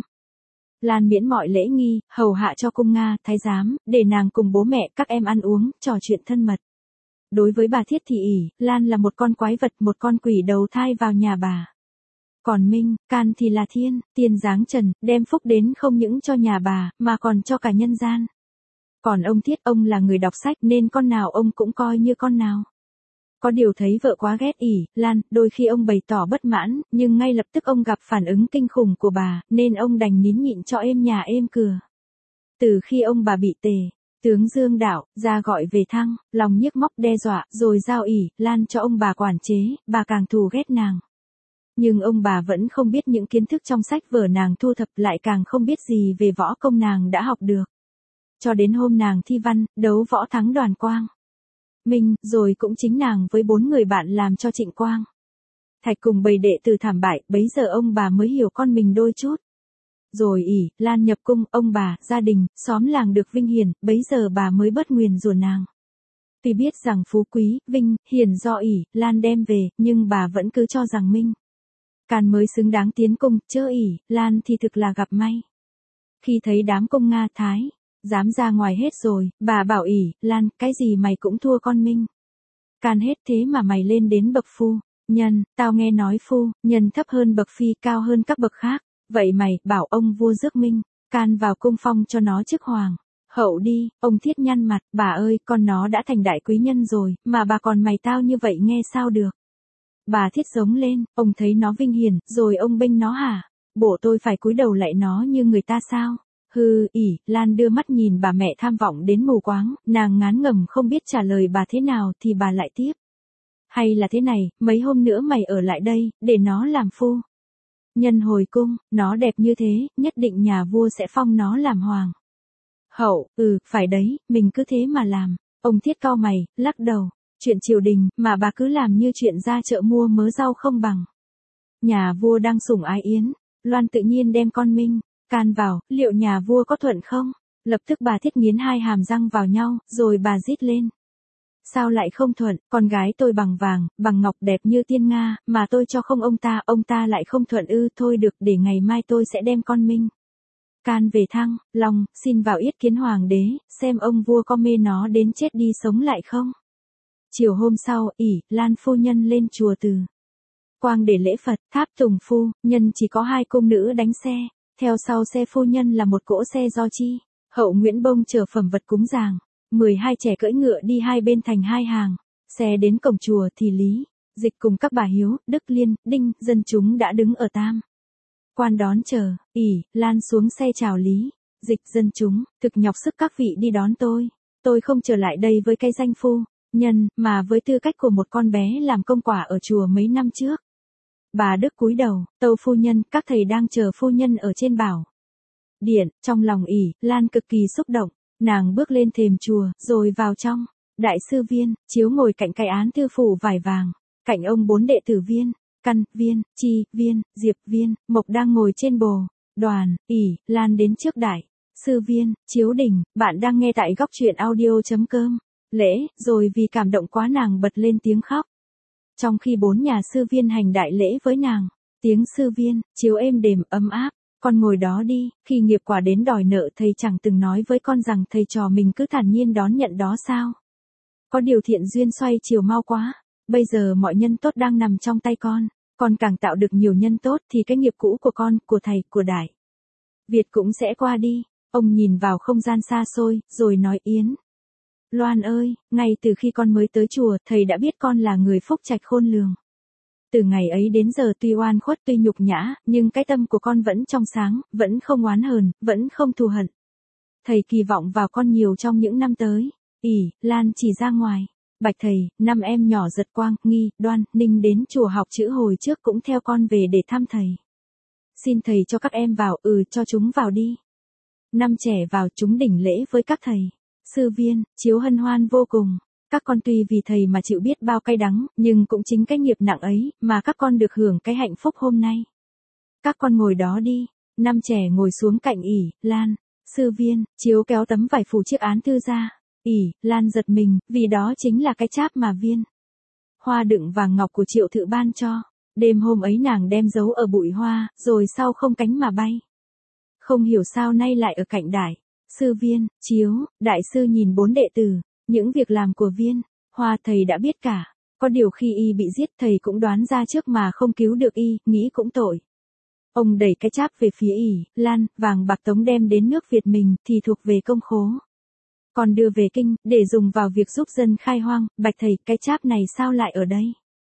Lan miễn mọi lễ nghi, hầu hạ cho cung Nga, thái giám, để nàng cùng bố mẹ các em ăn uống, trò chuyện thân mật. Đối với bà Thiết thì Lan là một con quái vật, một con quỷ đầu thai vào nhà bà. Còn Minh, Can thì là tiên giáng trần, đem phúc đến không những cho nhà bà, mà còn cho cả nhân gian. Còn ông Thiết, ông là người đọc sách nên con nào ông cũng coi như con nào. Có điều thấy vợ quá ghét Lan, đôi khi ông bày tỏ bất mãn, nhưng ngay lập tức ông gặp phản ứng kinh khủng của bà, nên ông đành nín nhịn cho êm nhà êm cửa. Từ khi ông bà bị Tề tướng Dương Đạo ra gọi về thăng, lòng nhiếc móc đe dọa, rồi giao ỷ Lan cho ông bà quản chế, bà càng thù ghét nàng. Nhưng ông bà vẫn không biết những kiến thức trong sách vở nàng thu thập, lại càng không biết gì về võ công nàng đã học được. Cho đến hôm nàng thi văn, đấu võ thắng Đoàn Quang Minh, rồi cũng chính nàng với 4 người bạn làm cho Trịnh Quang Thạch cùng bầy đệ tử thảm bại, bấy giờ ông bà mới hiểu con mình đôi chút. Rồi ỷ Lan nhập cung, ông bà, gia đình, xóm làng được vinh hiển, bấy giờ bà mới bớt nguyền rủa nàng. Tuy biết rằng phú quý, vinh, hiển do ỷ Lan đem về, nhưng bà vẫn cứ cho rằng Minh Can mới xứng đáng tiến cung, chớ ỷ Lan thì thực là gặp may. Khi thấy đám công Nga Thái dám ra ngoài hết rồi, bà bảo ỷ Lan, cái gì mày cũng thua con Minh Can hết, thế mà mày lên đến bậc phu nhân, tao nghe nói phu nhân thấp hơn bậc phi, cao hơn các bậc khác. Vậy mày, bảo ông vua rước Minh Can vào cung phong cho nó chức hoàng hậu đi. Ông Thiết nhăn mặt, bà ơi, con nó đã thành đại quý nhân rồi, mà bà còn mày tao như vậy nghe sao được. Bà Thiết giống lên, ông thấy nó vinh hiển, rồi ông bênh nó hả? Bộ tôi phải cúi đầu lạy nó như người ta sao? Hừ, ỷ Lan đưa mắt nhìn bà mẹ tham vọng đến mù quáng, nàng ngán ngẩm không biết trả lời bà thế nào, thì bà lại tiếp. Hay là thế này, mấy hôm nữa mày ở lại đây, để nó làm phu nhân hồi cung, nó đẹp như thế, nhất định nhà vua sẽ phong nó làm hoàng hậu. Phải đấy, mình cứ thế mà làm. Ông Thiết cau mày, lắc đầu. Chuyện triều đình, mà bà cứ làm như chuyện ra chợ mua mớ rau không bằng. Nhà vua đang sủng ái yến, Loan tự nhiên đem con Minh Can vào, liệu nhà vua có thuận không? Lập tức bà Thiết nghiến hai hàm răng vào nhau, rồi bà rít lên. Sao lại không thuận, con gái tôi bằng vàng, bằng ngọc đẹp như tiên Nga, mà tôi cho không ông ta lại không thuận ư? Thôi được, để ngày mai tôi sẽ đem con Minh Can về thăng, Long, xin vào yết kiến hoàng đế, xem ông vua có mê nó đến chết đi sống lại không? Chiều hôm sau, ỷ Lan phu nhân lên chùa Từ Quang để lễ Phật, tháp tùng phu nhân chỉ có 2 cung nữ đánh xe, theo sau xe phu nhân là một cỗ xe do chi hậu Nguyễn Bông chở phẩm vật cúng dường. 12 trẻ cưỡi ngựa đi hai bên thành 2 hàng, xe đến cổng chùa thì Lý Dịch cùng các bà Hiếu, Đức Liên, Đinh, dân chúng đã đứng ở tam quan đón chờ. ỷ Lan xuống xe chào Lý Dịch, dân chúng, thực nhọc sức các vị đi đón tôi không trở lại đây với cái danh phu nhân, mà với tư cách của một con bé làm công quả ở chùa mấy năm trước. Bà Đức cúi đầu, tâu phu nhân, các thầy đang chờ phu nhân ở trên bảo điện. Trong lòng ỷ Lan cực kỳ xúc động, nàng bước lên thềm chùa, rồi vào trong. Đại sư Viên, Chiếu ngồi cạnh cái án thư phủ vải vàng, cạnh ông 4 đệ tử Viên, Căn, Viên, Chi, Viên, Diệp, Viên, Mộc đang ngồi trên bồ đoàn. ỷ Lan đến trước đại sư Viên, Chiếu đỉnh, bạn đang nghe tại góc truyện audio.com. Lễ, rồi vì cảm động quá nàng bật lên tiếng khóc. Trong khi 4 nhà sư Viên hành đại lễ với nàng, tiếng sư Viên, Chiếu êm đềm ấm áp. Con ngồi đó đi, khi nghiệp quả đến đòi nợ thầy chẳng từng nói với con rằng thầy trò mình cứ thản nhiên đón nhận đó sao? Có điều thiện duyên xoay chiều mau quá, bây giờ mọi nhân tốt đang nằm trong tay con càng tạo được nhiều nhân tốt thì cái nghiệp cũ của con, của thầy, của Đại Việt cũng sẽ qua đi. Ông nhìn vào không gian xa xôi, rồi nói Yến Loan ơi, ngay từ khi con mới tới chùa, thầy đã biết con là người phúc trạch khôn lường. Từ ngày ấy đến giờ tuy oan khuất tuy nhục nhã, nhưng cái tâm của con vẫn trong sáng, vẫn không oán hờn, vẫn không thù hận. Thầy kỳ vọng vào con nhiều trong những năm tới. ỷ Lan chỉ ra ngoài. Bạch thầy, 5 em nhỏ Giật Quang, Nghi, Đoan, Ninh đến chùa học chữ hồi trước cũng theo con về để thăm thầy. Xin thầy cho các em vào, cho chúng vào đi. 5 trẻ vào, chúng đỉnh lễ với các thầy. Sư Viên, Chiếu hân hoan vô cùng. Các con tuy vì thầy mà chịu biết bao cay đắng, nhưng cũng chính cái nghiệp nặng ấy, mà các con được hưởng cái hạnh phúc hôm nay. Các con ngồi đó đi. 5 trẻ ngồi xuống cạnh ỷ Lan. Sư Viên, Chiếu kéo tấm vải phủ chiếc án thư ra. ỷ Lan giật mình, vì đó chính là cái cháp mà Viên Hoa đựng vàng ngọc của Triệu Thự ban cho. Đêm hôm ấy nàng đem giấu ở bụi hoa, rồi sau không cánh mà bay. Không hiểu sao nay lại ở cạnh Đại sư Viên, Chiếu. Đại sư nhìn 4 đệ tử, những việc làm của Viên Hoa thầy đã biết cả. Có điều khi y bị giết thầy cũng đoán ra trước mà không cứu được y, nghĩ cũng tội. Ông đẩy cái cháp về phía ỷ Lan, vàng bạc tống đem đến nước Việt mình thì thuộc về công khố. Còn đưa về kinh, để dùng vào việc giúp dân khai hoang. Bạch thầy, cái cháp này sao lại ở đây?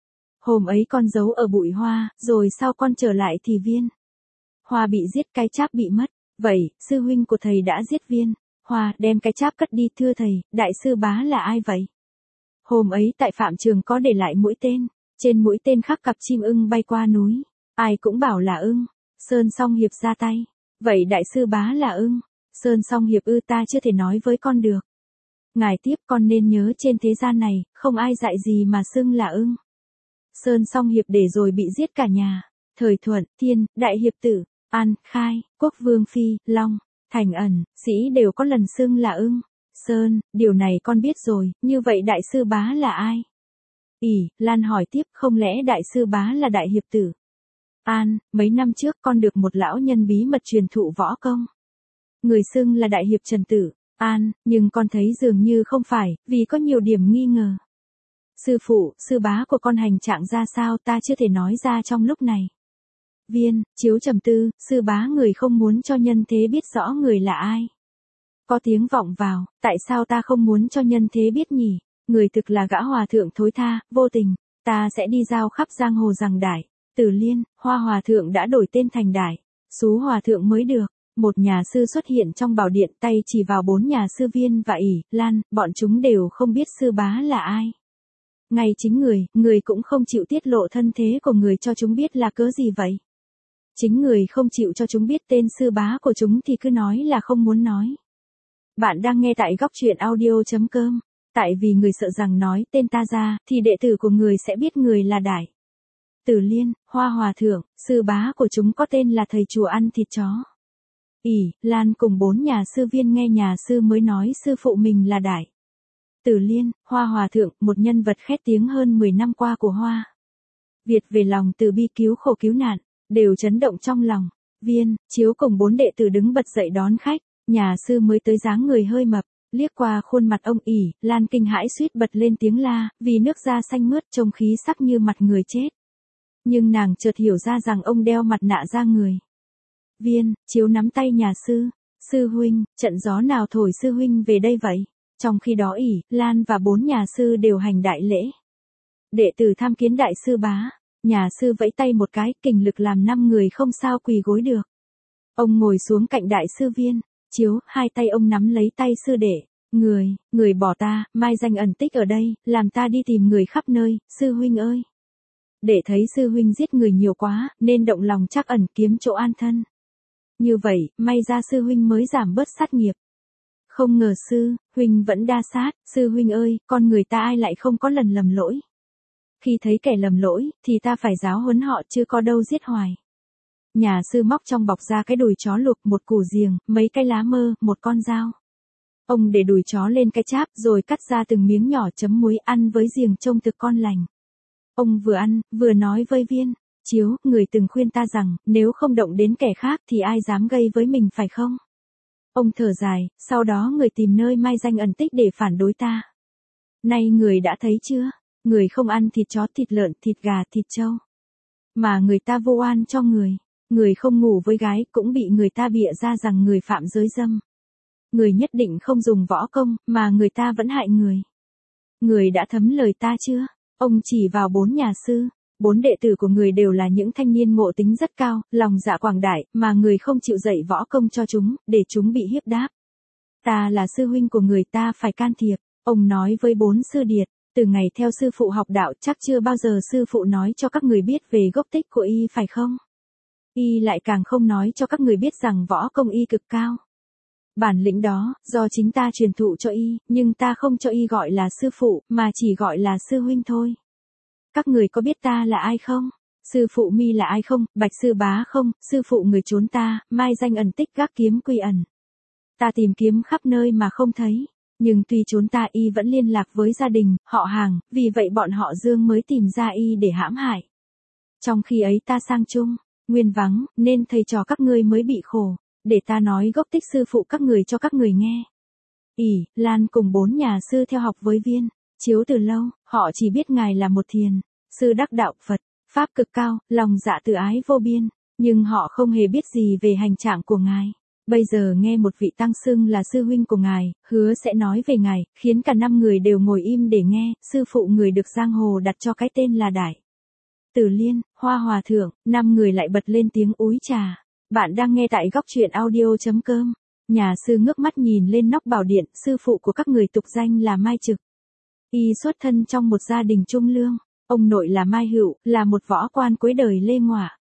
Hôm ấy con giấu ở bụi hoa, rồi sau con trở lại thì Viên Hoa bị giết, cái cháp bị mất. Vậy, sư huynh của thầy đã giết Viên. Hoa đem cái cháp cất đi, thưa thầy, đại sư bá là ai vậy? Hôm ấy tại phạm trường có để lại mũi tên, trên mũi tên khắc cặp chim ưng bay qua núi, ai cũng bảo là ưng. Sơn Song Hiệp ra tay, vậy đại sư bá là ưng. Sơn Song Hiệp ư, ta chưa thể nói với con được. Ngài tiếp, con nên nhớ trên thế gian này, không ai dạy gì mà xưng là ưng. Sơn Song Hiệp để rồi bị giết cả nhà. Thời Thuận, Thiên, Đại Hiệp Tử, An, Khai, Quốc Vương Phi, Long, Thành Ẩn, Sĩ đều có lần xưng là ưng. Sơn, điều này con biết rồi, như vậy đại sư bá là ai? Lan hỏi tiếp, không lẽ đại sư bá là Đại Hiệp Tử? An, mấy năm trước con được một lão nhân bí mật truyền thụ võ công. Người xưng là Đại Hiệp Trần Tử. An, nhưng con thấy dường như không phải, vì có nhiều điểm nghi ngờ. Sư phụ, sư bá của con hành trạng ra sao ta chưa thể nói ra trong lúc này. Viên, Chiếu trầm tư, sư bá người không muốn cho nhân thế biết rõ người là ai. Có tiếng vọng vào, tại sao ta không muốn cho nhân thế biết nhỉ? Người thực là gã hòa thượng thối tha, vô tình, ta sẽ đi giao khắp giang hồ rằng Đại, Tử Liên, Hoa hòa thượng đã đổi tên thành Đại, Sú hòa thượng mới được. Một nhà sư xuất hiện trong bảo điện, tay chỉ vào 4 nhà sư Viên và Lan, bọn chúng đều không biết sư bá là ai. Ngay chính người cũng không chịu tiết lộ thân thế của người cho chúng biết là cớ gì vậy? Chính người không chịu cho chúng biết tên sư bá của chúng thì cứ nói là không muốn nói. Bạn đang nghe tại góc truyện audio.com. Tại vì người sợ rằng nói tên ta ra, thì đệ tử của người sẽ biết người là Đại, Tử Liên, Hoa hòa thượng, sư bá của chúng có tên là thầy chùa ăn thịt chó. Lan cùng 4 nhà sư Viên nghe nhà sư mới nói sư phụ mình là Đại, Tử Liên, Hoa hòa thượng, một nhân vật khét tiếng hơn 10 năm qua của Hoa Việt về lòng từ bi cứu khổ cứu nạn, đều chấn động trong lòng. Viên, Chiếu cùng 4 đệ tử đứng bật dậy đón khách, nhà sư mới tới dáng người hơi mập, liếc qua khuôn mặt ông Lan kinh hãi suýt bật lên tiếng la, vì nước da xanh mướt trông khí sắc như mặt người chết. Nhưng nàng chợt hiểu ra rằng ông đeo mặt nạ da người. Viên, Chiếu nắm tay nhà sư. Sư huynh, trận gió nào thổi sư huynh về đây vậy? Trong khi đó Lan và 4 nhà sư đều hành đại lễ. Đệ tử tham kiến đại sư bá. Nhà sư vẫy tay một cái, kình lực làm 5 người không sao quỳ gối được. Ông ngồi xuống cạnh đại sư Viên. Chiếu, hai tay ông nắm lấy tay sư đệ. Người bỏ ta, mai danh ẩn tích ở đây, làm ta đi tìm người khắp nơi, sư huynh ơi. Để thấy sư huynh giết người nhiều quá, nên động lòng trắc ẩn kiếm chỗ an thân. Như vậy, may ra sư huynh mới giảm bớt sát nghiệp. Không ngờ huynh vẫn đa sát, sư huynh ơi, con người ta ai lại không có lần lầm lỗi. Khi thấy kẻ lầm lỗi, thì ta phải giáo huấn họ chứ có đâu giết hoài. Nhà sư móc trong bọc ra cái đùi chó luộc, một củ riềng, mấy cái lá mơ, một con dao. Ông để đùi chó lên cái cháp rồi cắt ra từng miếng nhỏ chấm muối ăn với riềng trông thực con lành. Ông vừa ăn, vừa nói với Viên, Chiếu, người từng khuyên ta rằng, nếu không động đến kẻ khác thì ai dám gây với mình phải không? Ông thở dài, sau đó người tìm nơi mai danh ẩn tích để phản đối ta. Nay người đã thấy chưa? Người không ăn thịt chó, thịt lợn, thịt gà, thịt trâu. Mà người ta vô oan cho người. Người không ngủ với gái cũng bị người ta bịa ra rằng người phạm giới dâm. Người nhất định không dùng võ công, mà người ta vẫn hại người. Người đã thấm lời ta chưa? Ông chỉ vào 4 nhà sư. 4 đệ tử của người đều là những thanh niên ngộ tính rất cao, lòng dạ quảng đại, mà người không chịu dạy võ công cho chúng, để chúng bị hiếp đáp. Ta là sư huynh của người, ta phải can thiệp. Ông nói với 4 sư điệt, từ ngày theo sư phụ học đạo chắc chưa bao giờ sư phụ nói cho các người biết về gốc tích của phải không? Lại càng không nói cho các người biết rằng võ công cực cao. Bản lĩnh đó, do chính ta truyền thụ cho nhưng ta không cho gọi là sư phụ, mà chỉ gọi là sư huynh thôi. Các người có biết ta là ai không? Sư phụ mi là ai không? Bạch sư bá không? Sư phụ người trốn ta, mai danh ẩn tích gác kiếm quy ẩn. Ta tìm kiếm khắp nơi mà không thấy. Nhưng tuy trốn ta vẫn liên lạc với gia đình, họ hàng, vì vậy bọn họ Dương mới tìm ra để hãm hại. Trong khi ấy ta sang Trung, Nguyên vắng, nên thầy trò các ngươi mới bị khổ. Để ta nói gốc tích sư phụ các người cho các người nghe. Lan cùng 4 nhà sư theo học với Viên, Chiếu từ lâu, họ chỉ biết ngài là một thiền sư đắc đạo Phật, pháp cực cao, lòng dạ từ ái vô biên, nhưng họ không hề biết gì về hành trạng của ngài. Bây giờ nghe một vị tăng xưng là sư huynh của ngài, hứa sẽ nói về ngài, khiến cả 5 người đều ngồi im để nghe. Sư phụ người được giang hồ đặt cho cái tên là Đại, Tử Liên, Hoa hòa thượng. 5 người lại bật lên tiếng úi trà. Bạn đang nghe tại góc chuyện audio.com. Nhà sư ngước mắt nhìn lên nóc bảo điện, sư phụ của các người tục danh là Mai Trực. Y xuất thân trong một gia đình trung lương, ông nội là Mai Hữu, là một võ quan cuối đời Lê Ngọa.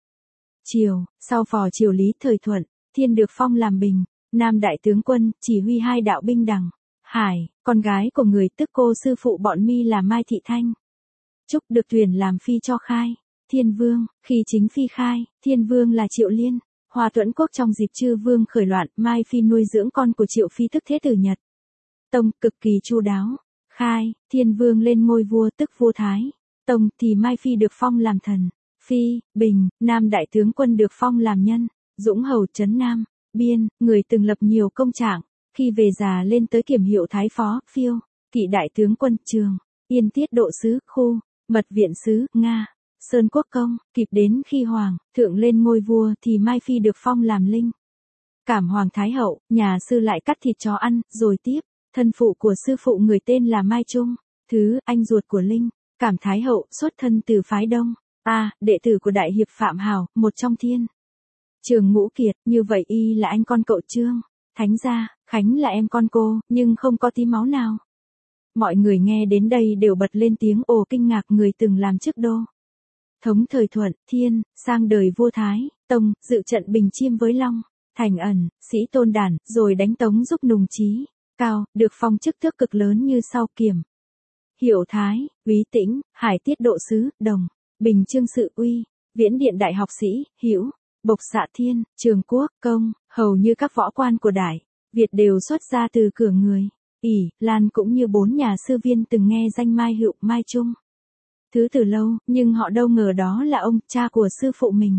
Sau phò triều Lý thời Thuận, Thiên được phong làm Bình, Nam đại tướng quân, chỉ huy hai đạo binh đằng, Hải, con gái của người tức cô sư phụ bọn mi là Mai Thị Thanh. Trúc được tuyển làm phi cho Khai, Thiên Vương, khi chính phi Khai, Thiên Vương là Triệu Liên. Hòa Tuẫn Quốc trong dịp Chư Vương khởi loạn, Mai Phi nuôi dưỡng con của Triệu Phi tức Thế Tử Nhật Tông cực kỳ chu đáo. Khai, Thiên Vương lên ngôi vua tức vua Thái Tông thì Mai Phi được phong làm thần. Phi, Bình, Nam đại tướng quân được phong làm nhân. Dũng hầu trấn Nam, Biên, người từng lập nhiều công trạng. Khi về già lên tới kiểm hiệu Thái Phó, Phiêu, Kỵ đại tướng quân Trường, Yên tiết độ sứ, Khu, Mật viện sứ, Nga. Sơn Quốc công, kịp đến khi Hoàng thượng lên ngôi vua thì Mai Phi được phong làm Linh. Cảm Hoàng Thái Hậu, nhà sư lại cắt thịt chó ăn, rồi tiếp, thân phụ của sư phụ người tên là Mai Trung, thứ anh ruột của Linh. Cảm Thái Hậu xuất thân từ phái Đông, đệ tử của đại hiệp Phạm Hào, một trong Thiên Trường Ngũ Kiệt, như vậy y là anh con cậu Trương. Thánh gia, Khánh là em con cô, nhưng không có tí máu nào. Mọi người nghe đến đây đều bật lên tiếng ồ kinh ngạc, người từng làm chức đô thống thời Thuận, Thiên, sang đời vua Thái Tông, dự trận Bình Chiêm với Long, Thành Ẩn, Sĩ Tôn Đản, rồi đánh Tống giúp Nùng Chí Cao, được phong chức tước cực lớn như sau: Kiểm hiệu Thái, Úy Tĩnh, Hải tiết độ sứ, Đồng, Bình Chương sự uy, Viễn điện đại học sĩ, Hữu, Bộc xạ Thiên, Trường Quốc, Công. Hầu như các võ quan của Đại Việt đều xuất ra từ cửa người Ỷ, Lan, cũng như 4 nhà sư viên từng nghe danh Mai Hữu, Mai Trung thứ từ lâu, nhưng họ đâu ngờ đó là ông, cha của sư phụ mình.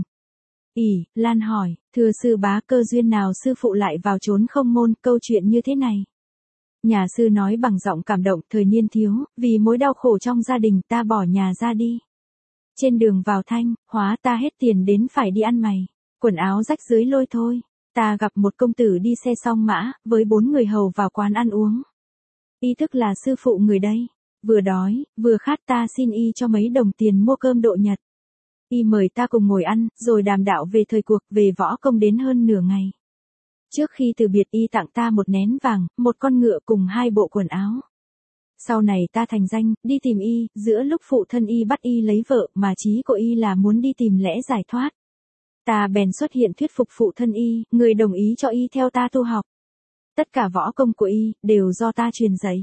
Ỷ, Lan hỏi, thưa sư bá, cơ duyên nào sư phụ lại vào chốn không môn, câu chuyện như thế này? Nhà sư nói bằng giọng cảm động, thời niên thiếu, vì mối đau khổ trong gia đình ta bỏ nhà ra đi. Trên đường vào Thanh Hóa ta hết tiền đến phải đi ăn mày, quần áo rách rưới lôi thôi. Ta gặp một công tử đi xe song mã, với 4 người hầu vào quán ăn uống. Y thức là sư phụ người đây. Vừa đói, vừa khát, ta xin y cho mấy đồng tiền mua cơm độ Nhật. Y mời ta cùng ngồi ăn, rồi đàm đạo về thời cuộc, về võ công đến hơn nửa ngày. Trước khi từ biệt, y tặng ta một nén vàng, một con ngựa cùng 2 bộ quần áo. Sau này ta thành danh, đi tìm y, giữa lúc phụ thân y bắt y lấy vợ, mà chí của y là muốn đi tìm lẽ giải thoát. Ta bèn xuất hiện thuyết phục phụ thân y, người đồng ý cho y theo ta tu học. Tất cả võ công của y, đều do ta truyền dạy.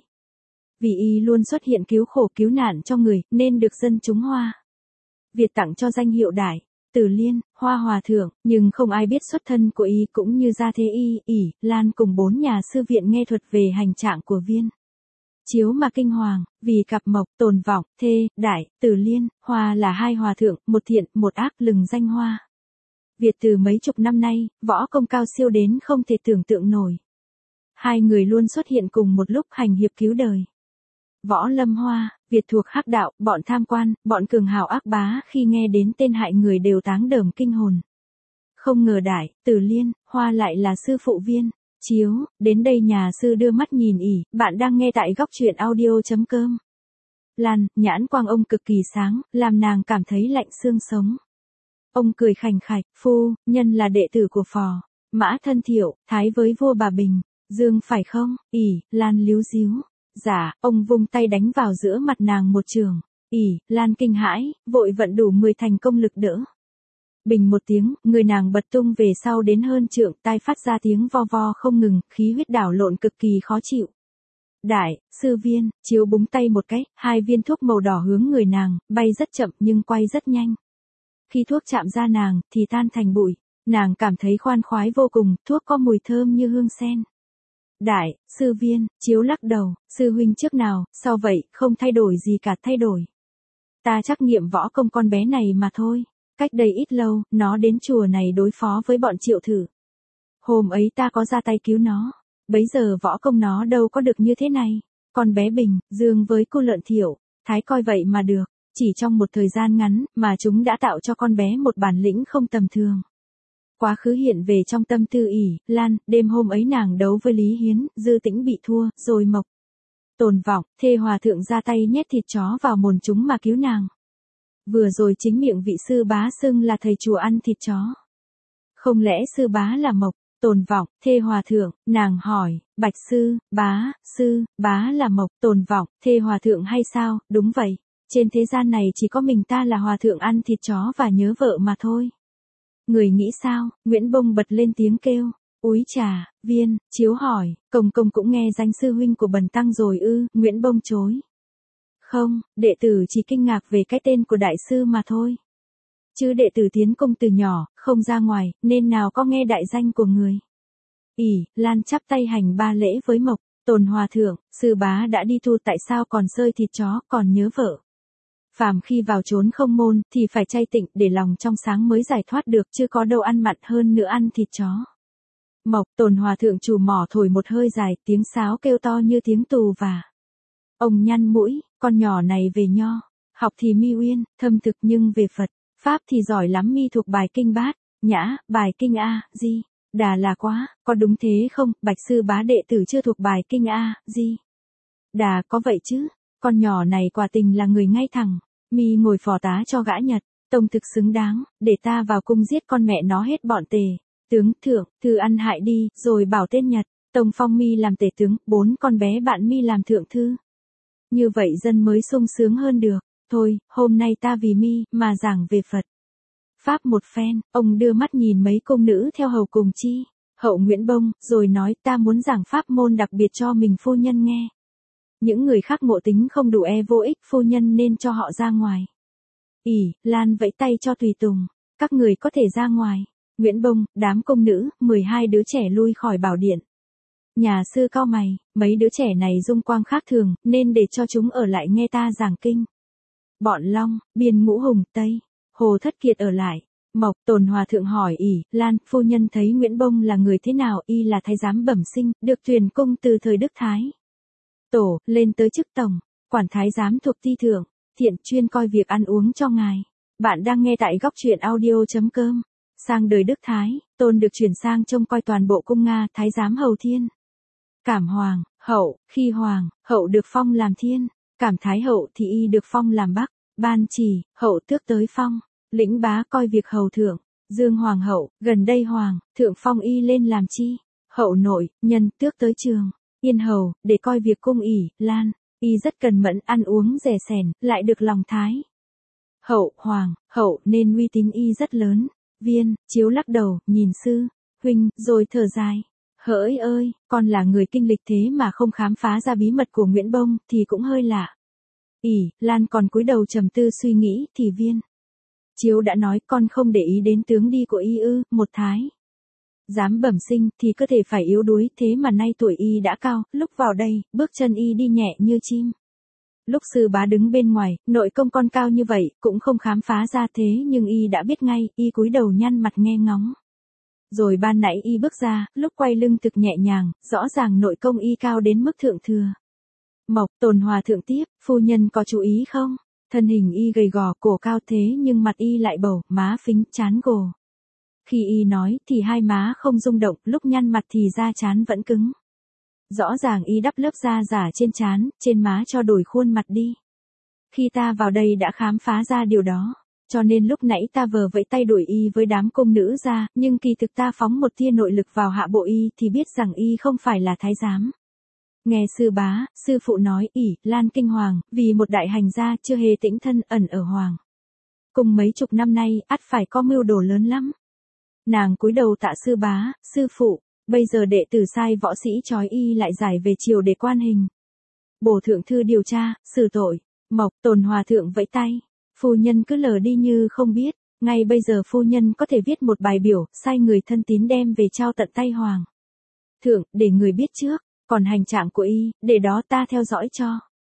Vì y luôn xuất hiện cứu khổ cứu nạn cho người, nên được dân chúng Hoa Việt tặng cho danh hiệu Đại Từ Liên, Hoa Hòa Thượng, nhưng không ai biết xuất thân của y, cũng như gia thế y. Ỷ, Lan cùng 4 nhà sư viện nghe thuật về hành trạng của Viên Chiếu mà kinh hoàng, vì cặp mộc, Tồn Vọng, Thê, Đại, Từ Liên, Hoa là 2 hòa thượng, một thiện, một ác, lừng danh Hoa Việt từ mấy chục năm nay, võ công cao siêu đến không thể tưởng tượng nổi. 2 người luôn xuất hiện cùng một lúc hành hiệp cứu đời. Võ Lâm Hoa Việt thuộc hắc đạo, bọn tham quan, bọn cường hào ác bá khi nghe đến tên hại người đều táng đờm kinh hồn. Không ngờ Đại Từ Liên, Hoa lại là sư phụ Viên Chiếu. Đến đây nhà sư đưa mắt nhìn Ỷ, bạn đang nghe tại góc chuyện audio.com. Lan, nhãn quang ông cực kỳ sáng, làm nàng cảm thấy lạnh xương sống. Ông cười khành khạch, phu nhân là đệ tử của phò Mã Thân Thiệu, thái với vua Bà Bình Dương phải không? Ỷ, Lan líu díu. Dạ, ông vung tay đánh vào giữa mặt nàng một trường. Ỷ, Lan kinh hãi, vội vận đủ 10 thành công lực đỡ. Bình một tiếng, người nàng bật tung về sau đến hơn trượng, tai phát ra tiếng vo vo không ngừng, khí huyết đảo lộn cực kỳ khó chịu. Đại sư Viên Chiếu búng tay một cái, 2 viên thuốc màu đỏ hướng người nàng, bay rất chậm nhưng quay rất nhanh. Khi thuốc chạm ra nàng, thì tan thành bụi. Nàng cảm thấy khoan khoái vô cùng, thuốc có mùi thơm như hương sen. Đại sư Viên Chiếu lắc đầu, sư huynh trước nào, sao vậy, không thay đổi gì cả. Thay đổi, ta trắc nghiệm võ công con bé này mà thôi. Cách đây ít lâu, nó đến chùa này đối phó với bọn Triệu Thử. Hôm ấy ta có ra tay cứu nó. Bấy giờ võ công nó đâu có được như thế này. Con bé Bình Dương với cô Lợn Thiệu Thái coi vậy mà được. Chỉ trong một thời gian ngắn, mà chúng đã tạo cho con bé một bản lĩnh không tầm thường. Quá khứ hiện về trong tâm tư Ỷ, Lan. Đêm hôm ấy nàng đấu với Lý Hiến, Dư Tĩnh bị thua, rồi Mộc, Tồn Vọng, Thê hòa thượng ra tay nhét thịt chó vào mồm chúng mà cứu nàng. Vừa rồi chính miệng vị sư bá xưng là thầy chùa ăn thịt chó. Không lẽ sư bá là Mộc, Tồn Vọng, thê hòa thượng, nàng hỏi, bạch sư bá là Mộc, Tồn Vọng, thê hòa thượng hay sao, đúng vậy, trên thế gian này chỉ có mình ta là hòa thượng ăn thịt chó và nhớ vợ mà thôi. Người nghĩ sao, Nguyễn Bông bật lên tiếng kêu, úi trà, Viên, Chiếu hỏi, công công cũng nghe danh sư huynh của bần tăng rồi ư, Nguyễn Bông chối. Không, đệ tử chỉ kinh ngạc về cái tên của đại sư mà thôi. Chứ đệ tử tiến công từ nhỏ, không ra ngoài, nên nào có nghe đại danh của người. Lan chắp tay hành ba lễ với Mộc, Tồn hòa thượng, sư bá đã đi tu tại sao còn sơi thịt chó, còn nhớ vợ. Phàm khi vào chốn không môn, thì phải chay tịnh để lòng trong sáng mới giải thoát được, chứ có đâu ăn mặn hơn nữa ăn thịt chó. Mộc, Tồn hòa thượng trù mỏ thổi một hơi dài, tiếng sáo kêu to như tiếng tù và. Ông nhăn mũi, con nhỏ này về nho, học thì mi uyên, thâm thực nhưng về Phật, Pháp thì giỏi lắm, mi thuộc bài kinh Bát, Nhã, bài kinh A, Di, Đà là quá, có đúng thế không, bạch sư bá đệ tử chưa thuộc bài kinh A, Di, Đà có vậy chứ, con nhỏ này quả tình là người ngay thẳng, mi ngồi phò tá cho gã Nhật, tông thực xứng đáng, để ta vào cung giết con mẹ nó hết bọn tề, tướng, thượng, thư ăn hại đi, rồi bảo tên Nhật, tông phong mi làm tể tướng, 4 con bé bạn mi làm thượng thư. Như vậy dân mới sung sướng hơn được. Thôi, hôm nay ta vì mi mà giảng về Phật. Pháp một phen, ông đưa mắt nhìn mấy công nữ theo hầu cùng chi, hậu Nguyễn Bông, rồi nói ta muốn giảng pháp môn đặc biệt cho mình phu nhân nghe. Những người khác ngộ tính không đủ vô ích, phu nhân nên cho họ ra ngoài. Lan vẫy tay cho tùy tùng, các người có thể ra ngoài. Nguyễn Bông, đám công nữ, 12 đứa trẻ lui khỏi bảo điện. Nhà sư cau mày, mấy đứa trẻ này dung quang khác thường, nên để cho chúng ở lại nghe ta giảng kinh. Bọn Long, Biên Ngũ Hùng, Tây, Hồ Thất Kiệt ở lại. Mộc, Tồn hòa thượng hỏi Lan, phu nhân thấy Nguyễn Bông là người thế nào, y là thái giám bẩm sinh, được truyền cung từ thời Đức Thái Tổ, lên tới chức tổng, quản thái giám thuộc ti thượng, thiện chuyên coi việc ăn uống cho ngài. Bạn đang nghe tại góc truyện audio.com. Sang đời Đức Thái, Tôn được chuyển sang trông coi toàn bộ cung Nga, thái giám hầu thiên. Cảm hoàng, hậu, khi hoàng, hậu được phong làm thiên. Cảm thái hậu thì y được phong làm bắc, ban chỉ, hậu tước tới phong, lĩnh bá coi việc hầu thượng, dương hoàng hậu, gần đây hoàng, thượng phong y lên làm chi, hậu nội, nhân tước tới trường, yên hầu, để coi việc cung Lan, y rất cần mẫn ăn uống rẻ sẻn, lại được lòng thái. Hậu, hoàng, hậu nên uy tín y rất lớn, Viên, Chiếu lắc đầu, nhìn sư, huynh, rồi thở dài. Hỡi ơi, con là người kinh lịch thế mà không khám phá ra bí mật của Nguyễn Bông, thì cũng hơi lạ. Lan còn cúi đầu trầm tư suy nghĩ, thì Viên. Chiếu đã nói con không để ý đến tướng đi của y ư, một thái. Dám bẩm sinh, thì cơ thể phải yếu đuối, thế mà nay tuổi y đã cao, lúc vào đây, bước chân y đi nhẹ như chim. Lúc sư bá đứng bên ngoài, nội công con cao như vậy, cũng không khám phá ra thế nhưng y đã biết ngay, y cúi đầu nhăn mặt nghe ngóng. Rồi ban nãy y bước ra, lúc quay lưng thực nhẹ nhàng, rõ ràng nội công y cao đến mức thượng thừa. Mộc, Tồn hòa thượng tiếp, phu nhân có chú ý không? Thân hình y gầy gò, cổ cao thế nhưng mặt y lại bầu, má phính, trán gồ. Khi y nói thì hai má không rung động, lúc nhăn mặt thì da trán vẫn cứng. Rõ ràng y đắp lớp da giả trên trán, trên má cho đổi khuôn mặt đi. Khi ta vào đây đã khám phá ra điều đó. Cho nên lúc nãy ta vờ vẫy tay đuổi y với đám công nữ ra, nhưng kỳ thực ta phóng một tia nội lực vào hạ bộ y thì biết rằng y không phải là thái giám. Nghe sư bá, sư phụ nói Lan kinh hoàng, vì một đại hành gia chưa hề tĩnh thân ẩn ở hoàng. Cùng mấy chục năm nay, ắt phải có mưu đồ lớn lắm. Nàng cúi đầu tạ sư bá, sư phụ, bây giờ đệ tử sai võ sĩ trói y lại giải về triều để quan hình. Bổ thượng thư điều tra, xử tội. Mộc, Tồn hòa thượng vẫy tay. Phu nhân cứ lờ đi như không biết, ngay bây giờ phu nhân có thể viết một bài biểu, sai người thân tín đem về trao tận tay hoàng thượng, để người biết trước, còn hành trạng của y, để đó ta theo dõi cho.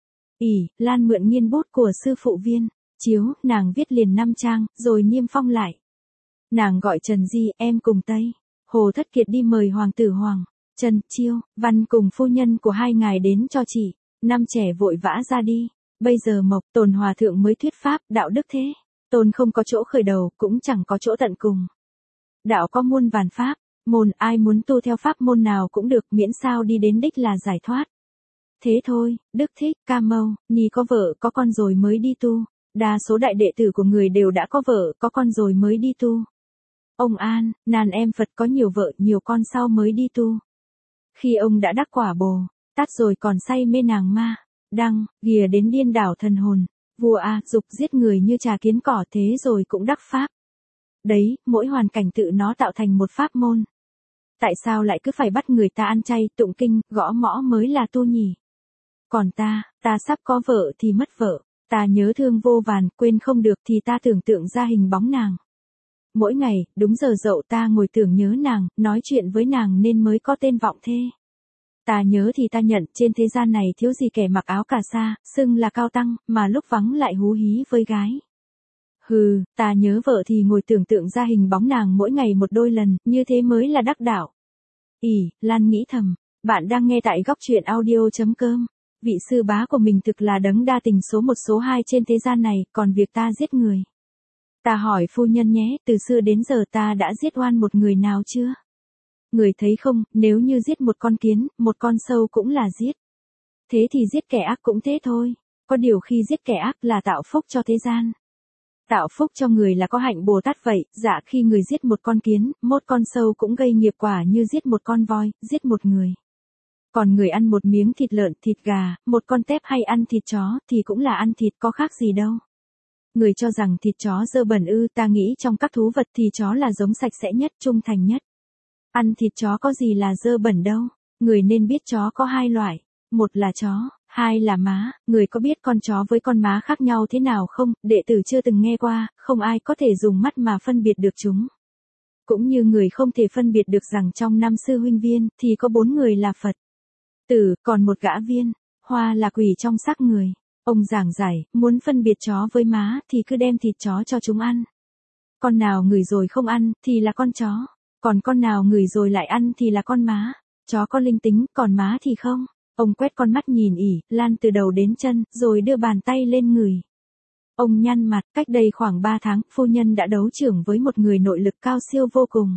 Lan mượn nghiên bút của sư phụ Viên, Chiếu, nàng viết liền 5 trang, rồi niêm phong lại. Nàng gọi Trần Di, em cùng Tây, Hồ Thất Kiệt đi mời hoàng tử Hoàng Trần Chiêu, Văn cùng phu nhân của hai ngài đến cho chỉ. 5 trẻ vội vã ra đi. Bây giờ Mộc, Tồn hòa thượng mới thuyết pháp, đạo đức thế. Tôn không có chỗ khởi đầu, cũng chẳng có chỗ tận cùng. Đạo có muôn vàn pháp, môn ai muốn tu theo pháp môn nào cũng được, miễn sao đi đến đích là giải thoát. Thế thôi, Đức Thích, Ca Mâu, Ni có vợ có con rồi mới đi tu. Đa số đại đệ tử của người đều đã có vợ có con rồi mới đi tu. Ông An, nàn em Phật có nhiều vợ nhiều con sau mới đi tu. Khi ông đã đắc quả Bồ Tát rồi còn say mê nàng ma, đăng, ghìa đến điên đảo thần hồn. Vua A dục giết người như trà kiến cỏ thế rồi cũng đắc pháp. Đấy, mỗi hoàn cảnh tự nó tạo thành một pháp môn. Tại sao lại cứ phải bắt người ta ăn chay, tụng kinh, gõ mõ mới là tu nhỉ? Còn ta sắp có vợ thì mất vợ. Ta nhớ thương vô vàn, quên không được thì ta tưởng tượng ra hình bóng nàng. Mỗi ngày, đúng giờ dậu ta ngồi tưởng nhớ nàng, nói chuyện với nàng nên mới có tên vọng thê. Ta nhớ thì ta nhận, trên thế gian này thiếu gì kẻ mặc áo cà sa, xưng là cao tăng, mà lúc vắng lại hú hí với gái. Hừ, ta nhớ vợ thì ngồi tưởng tượng ra hình bóng nàng mỗi ngày một đôi lần, như thế mới là đắc đạo. Lan nghĩ thầm, bạn đang nghe tại góc truyện audio.com. Vị sư bá của mình thực là đấng đa tình số 1 số 2 trên thế gian này, còn việc ta giết người. Ta hỏi phu nhân nhé, từ xưa đến giờ ta đã giết oan một người nào chưa? Người thấy không, nếu như giết một con kiến, một con sâu cũng là giết. Thế thì giết kẻ ác cũng thế thôi. Có điều khi giết kẻ ác là tạo phúc cho thế gian. Tạo phúc cho người là có hạnh Bồ Tát vậy, dạ khi người giết một con kiến, một con sâu cũng gây nghiệp quả như giết một con voi, giết một người. Còn người ăn một miếng thịt lợn, thịt gà, một con tép hay ăn thịt chó thì cũng là ăn thịt có khác gì đâu. Người cho rằng thịt chó dơ bẩn ta nghĩ trong các thú vật thì chó là giống sạch sẽ nhất, trung thành nhất. Ăn thịt chó có gì là dơ bẩn đâu. Người nên biết chó có 2 loại. Một là chó, 2 là má. Người có biết con chó với con má khác nhau thế nào không? Đệ tử chưa từng nghe qua, không ai có thể dùng mắt mà phân biệt được chúng. Cũng như người không thể phân biệt được rằng trong 5 sư huynh viên thì có 4 người là Phật tử, còn một gã Viên Hoa là quỷ trong xác người. Ông giảng giải, muốn phân biệt chó với má thì cứ đem thịt chó cho chúng ăn. Con nào ngửi rồi không ăn thì là con chó, còn con nào ngửi rồi lại ăn thì là con má. Chó có linh tính, còn má thì không. Ông quét con mắt nhìn Lan từ đầu đến chân, rồi đưa bàn tay lên ngửi. Ông nhăn mặt, cách đây khoảng 3 tháng, phu nhân đã đấu trưởng với một người nội lực cao siêu vô cùng.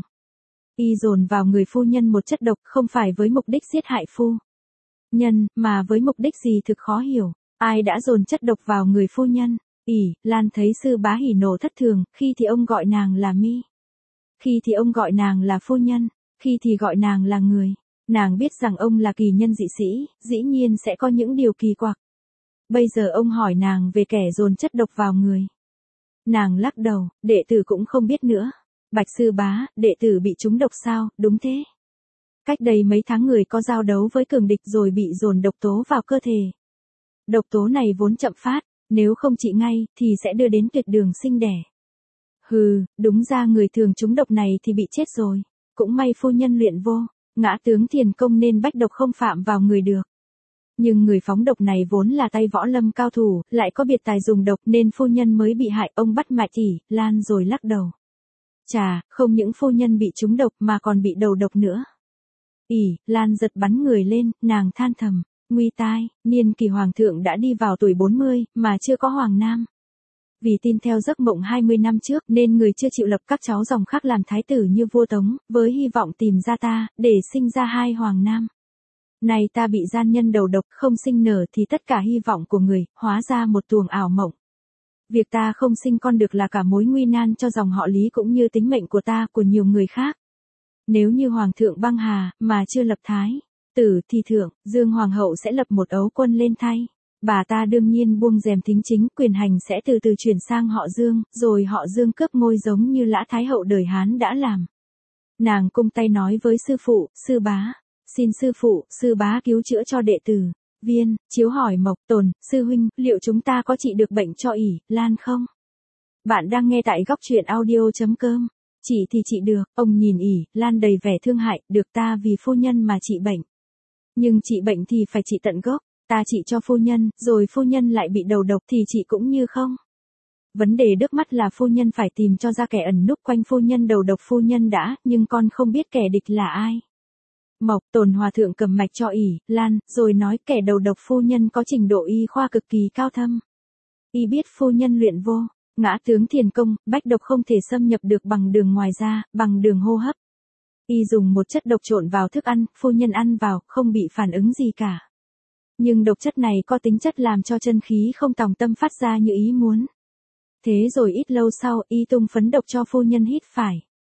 Dồn vào người phu nhân một chất độc không phải với mục đích giết hại phu nhân, mà với mục đích gì thực khó hiểu. Ai đã dồn chất độc vào người phu nhân? Lan thấy sư bá hỉ nộ thất thường, khi thì ông gọi nàng là Mi. Khi thì ông gọi nàng là phu nhân, khi thì gọi nàng là người. Nàng biết rằng ông là kỳ nhân dị sĩ, dĩ nhiên sẽ có những điều kỳ quặc. Bây giờ ông hỏi nàng về kẻ dồn chất độc vào người. Nàng lắc đầu, đệ tử cũng không biết nữa. Bạch sư bá, đệ tử bị trúng độc sao? Đúng thế. Cách đây mấy tháng người có giao đấu với cường địch rồi bị dồn độc tố vào cơ thể. Độc tố này vốn chậm phát, nếu không trị ngay thì sẽ đưa đến tuyệt đường sinh đẻ. Đúng ra người thường trúng độc này thì bị chết rồi. Cũng may phu nhân luyện vô ngã tướng thiền công nên bách độc không phạm vào người được. Nhưng người phóng độc này vốn là tay võ lâm cao thủ, lại có biệt tài dùng độc nên phu nhân mới bị hại. Ông bắt mạch Lan rồi lắc đầu. Chà, không những phu nhân bị trúng độc mà còn bị đầu độc nữa. Lan giật bắn người lên, nàng than thầm, nguy tai, niên kỳ hoàng thượng đã đi vào tuổi 40, mà chưa có hoàng nam. Vì tin theo giấc mộng 20 năm trước nên người chưa chịu lập các cháu dòng khác làm thái tử như vua Tống, với hy vọng tìm ra ta, để sinh ra 2 hoàng nam. Này ta bị gian nhân đầu độc không sinh nở thì tất cả hy vọng của người, hóa ra một tuồng ảo mộng. Việc ta không sinh con được là cả mối nguy nan cho dòng họ Lý cũng như tính mệnh của ta, của nhiều người khác. Nếu như Hoàng thượng băng hà, mà chưa lập thái tử thì thượng, Dương Hoàng hậu sẽ lập một ấu quân lên thay. Bà ta đương nhiên buông rèm thính chính, quyền hành sẽ từ từ chuyển sang họ Dương, rồi họ Dương cướp ngôi giống như Lã Thái hậu đời Hán đã làm. Nàng cung tay nói với sư phụ, sư bá, xin sư phụ, sư bá cứu chữa cho đệ tử. Viên Chiếu hỏi Mộc Tồn, sư huynh, liệu chúng ta có trị được bệnh cho Lan không? Bạn đang nghe tại góc truyện audio.com. Chị thì chị được, ông nhìn Lan đầy vẻ thương hại, được ta vì phu nhân mà trị bệnh. Nhưng trị bệnh thì phải trị tận gốc, ta trị cho phu nhân, rồi phu nhân lại bị đầu độc thì chị cũng như không. Vấn đề trước mắt là phu nhân phải tìm cho ra kẻ ẩn núp quanh phu nhân đầu độc phu nhân đã, nhưng con không biết kẻ địch là ai. Mộc Tồn hòa thượng cầm mạch cho Lan, rồi nói kẻ đầu độc phu nhân có trình độ y khoa cực kỳ cao thâm. Biết phu nhân luyện vô ngã tướng thiền công, bách độc không thể xâm nhập được bằng đường ngoài da, bằng đường hô hấp. Dùng một chất độc trộn vào thức ăn, phu nhân ăn vào, không bị phản ứng gì cả. Nhưng độc chất này có tính chất làm cho chân khí không tòng tâm phát ra như ý muốn. Thế rồi ít lâu sau, tung phấn độc cho phu nhân hít phải.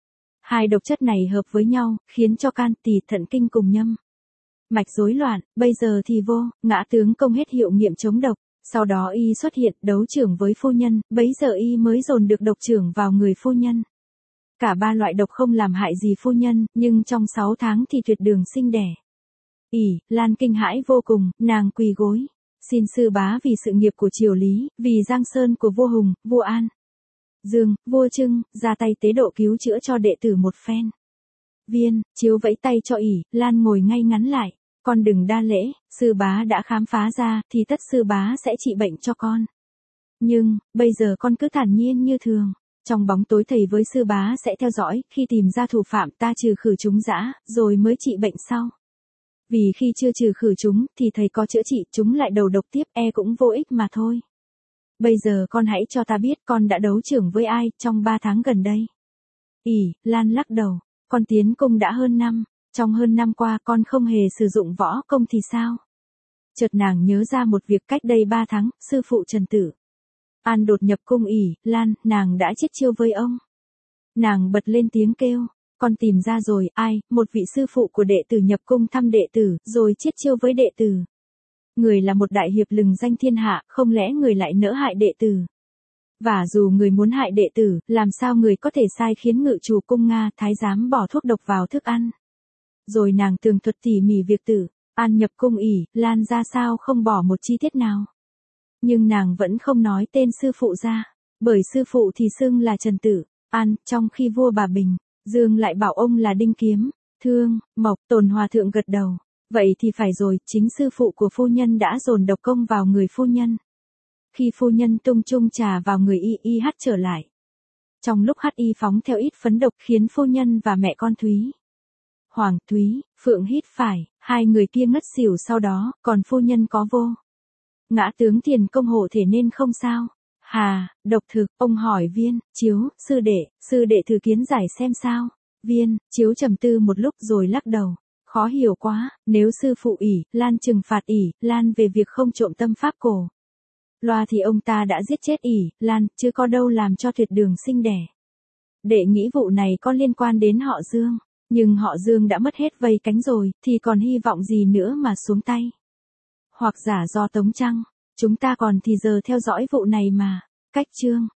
Hai độc chất này hợp với nhau, khiến cho can, tỳ, thận kinh cùng nhâm mạch rối loạn, bây giờ thì vô, ngã tướng công hết hiệu nghiệm chống độc. Sau đó y xuất hiện đấu trưởng với phu nhân, bấy giờ y mới dồn được độc trưởng vào người phu nhân. Cả ba loại độc không làm hại gì phu nhân, nhưng trong 6 tháng thì tuyệt đường sinh đẻ. Lan kinh hãi vô cùng, nàng quỳ gối. Xin sư bá vì sự nghiệp của triều Lý, vì Giang Sơn của vua Hùng, vua An Dương, vua Trưng, ra tay tế độ cứu chữa cho đệ tử một phen. Viên, Chiếu vẫy tay cho Lan ngồi ngay ngắn lại. Con đừng đa lễ, sư bá đã khám phá ra, thì tất sư bá sẽ trị bệnh cho con. Nhưng, bây giờ con cứ thản nhiên như thường. Trong bóng tối thầy với sư bá sẽ theo dõi, khi tìm ra thủ phạm ta trừ khử chúng dã, rồi mới trị bệnh sau. Vì khi chưa trừ khử chúng, thì thầy có chữa trị chúng lại đầu độc tiếp, cũng vô ích mà thôi. Bây giờ con hãy cho ta biết con đã đấu trưởng với ai, trong 3 tháng gần đây. Lan lắc đầu, con tiến cung đã hơn năm. Trong hơn năm qua con không hề sử dụng võ công thì sao? Chợt nàng nhớ ra một việc cách đây 3 tháng, sư phụ Trần Tử An đột nhập cung Lan, nàng đã chết chiêu với ông. Nàng bật lên tiếng kêu, con tìm ra rồi, ai, một vị sư phụ của đệ tử nhập cung thăm đệ tử, rồi chết chiêu với đệ tử. Người là một đại hiệp lừng danh thiên hạ, không lẽ người lại nỡ hại đệ tử? Và dù người muốn hại đệ tử, làm sao người có thể sai khiến ngự chủ cung Nga thái giám bỏ thuốc độc vào thức ăn? Rồi nàng tường thuật tỉ mỉ việc Tử An nhập cung Lan ra sao không bỏ một chi tiết nào. Nhưng nàng vẫn không nói tên sư phụ ra, bởi sư phụ thì xưng là Trần Tử An, trong khi vua Bà Bình Dương lại bảo ông là Đinh Kiếm, Thương, Mộc. Tồn Hòa thượng gật đầu. Vậy thì phải rồi, chính sư phụ của phu nhân đã dồn độc công vào người phu nhân. Khi phu nhân tung chung trà vào người hắt trở lại. Trong lúc hắt phóng theo ít phấn độc khiến phu nhân và mẹ con Hoàng Thúy, Phượng hít phải, hai người kia ngất xỉu sau đó, còn phu nhân có vô. Ngã tướng tiền công hộ thể nên không sao. Độc thực, ông hỏi Viên, Chiếu, sư đệ thử kiến giải xem sao. Viên, Chiếu trầm tư một lúc rồi lắc đầu. Khó hiểu quá, nếu sư phụ Lan trừng phạt Lan về việc không trộm tâm pháp cổ loa thì ông ta đã giết chết Lan, chứ có đâu làm cho tuyệt đường sinh đẻ. Đệ nghĩ vụ này có liên quan đến họ Dương. Nhưng họ Dương đã mất hết vây cánh rồi, thì còn hy vọng gì nữa mà xuống tay. Hoặc giả do Tống Trăng, chúng ta còn thì giờ theo dõi vụ này mà. Cách chương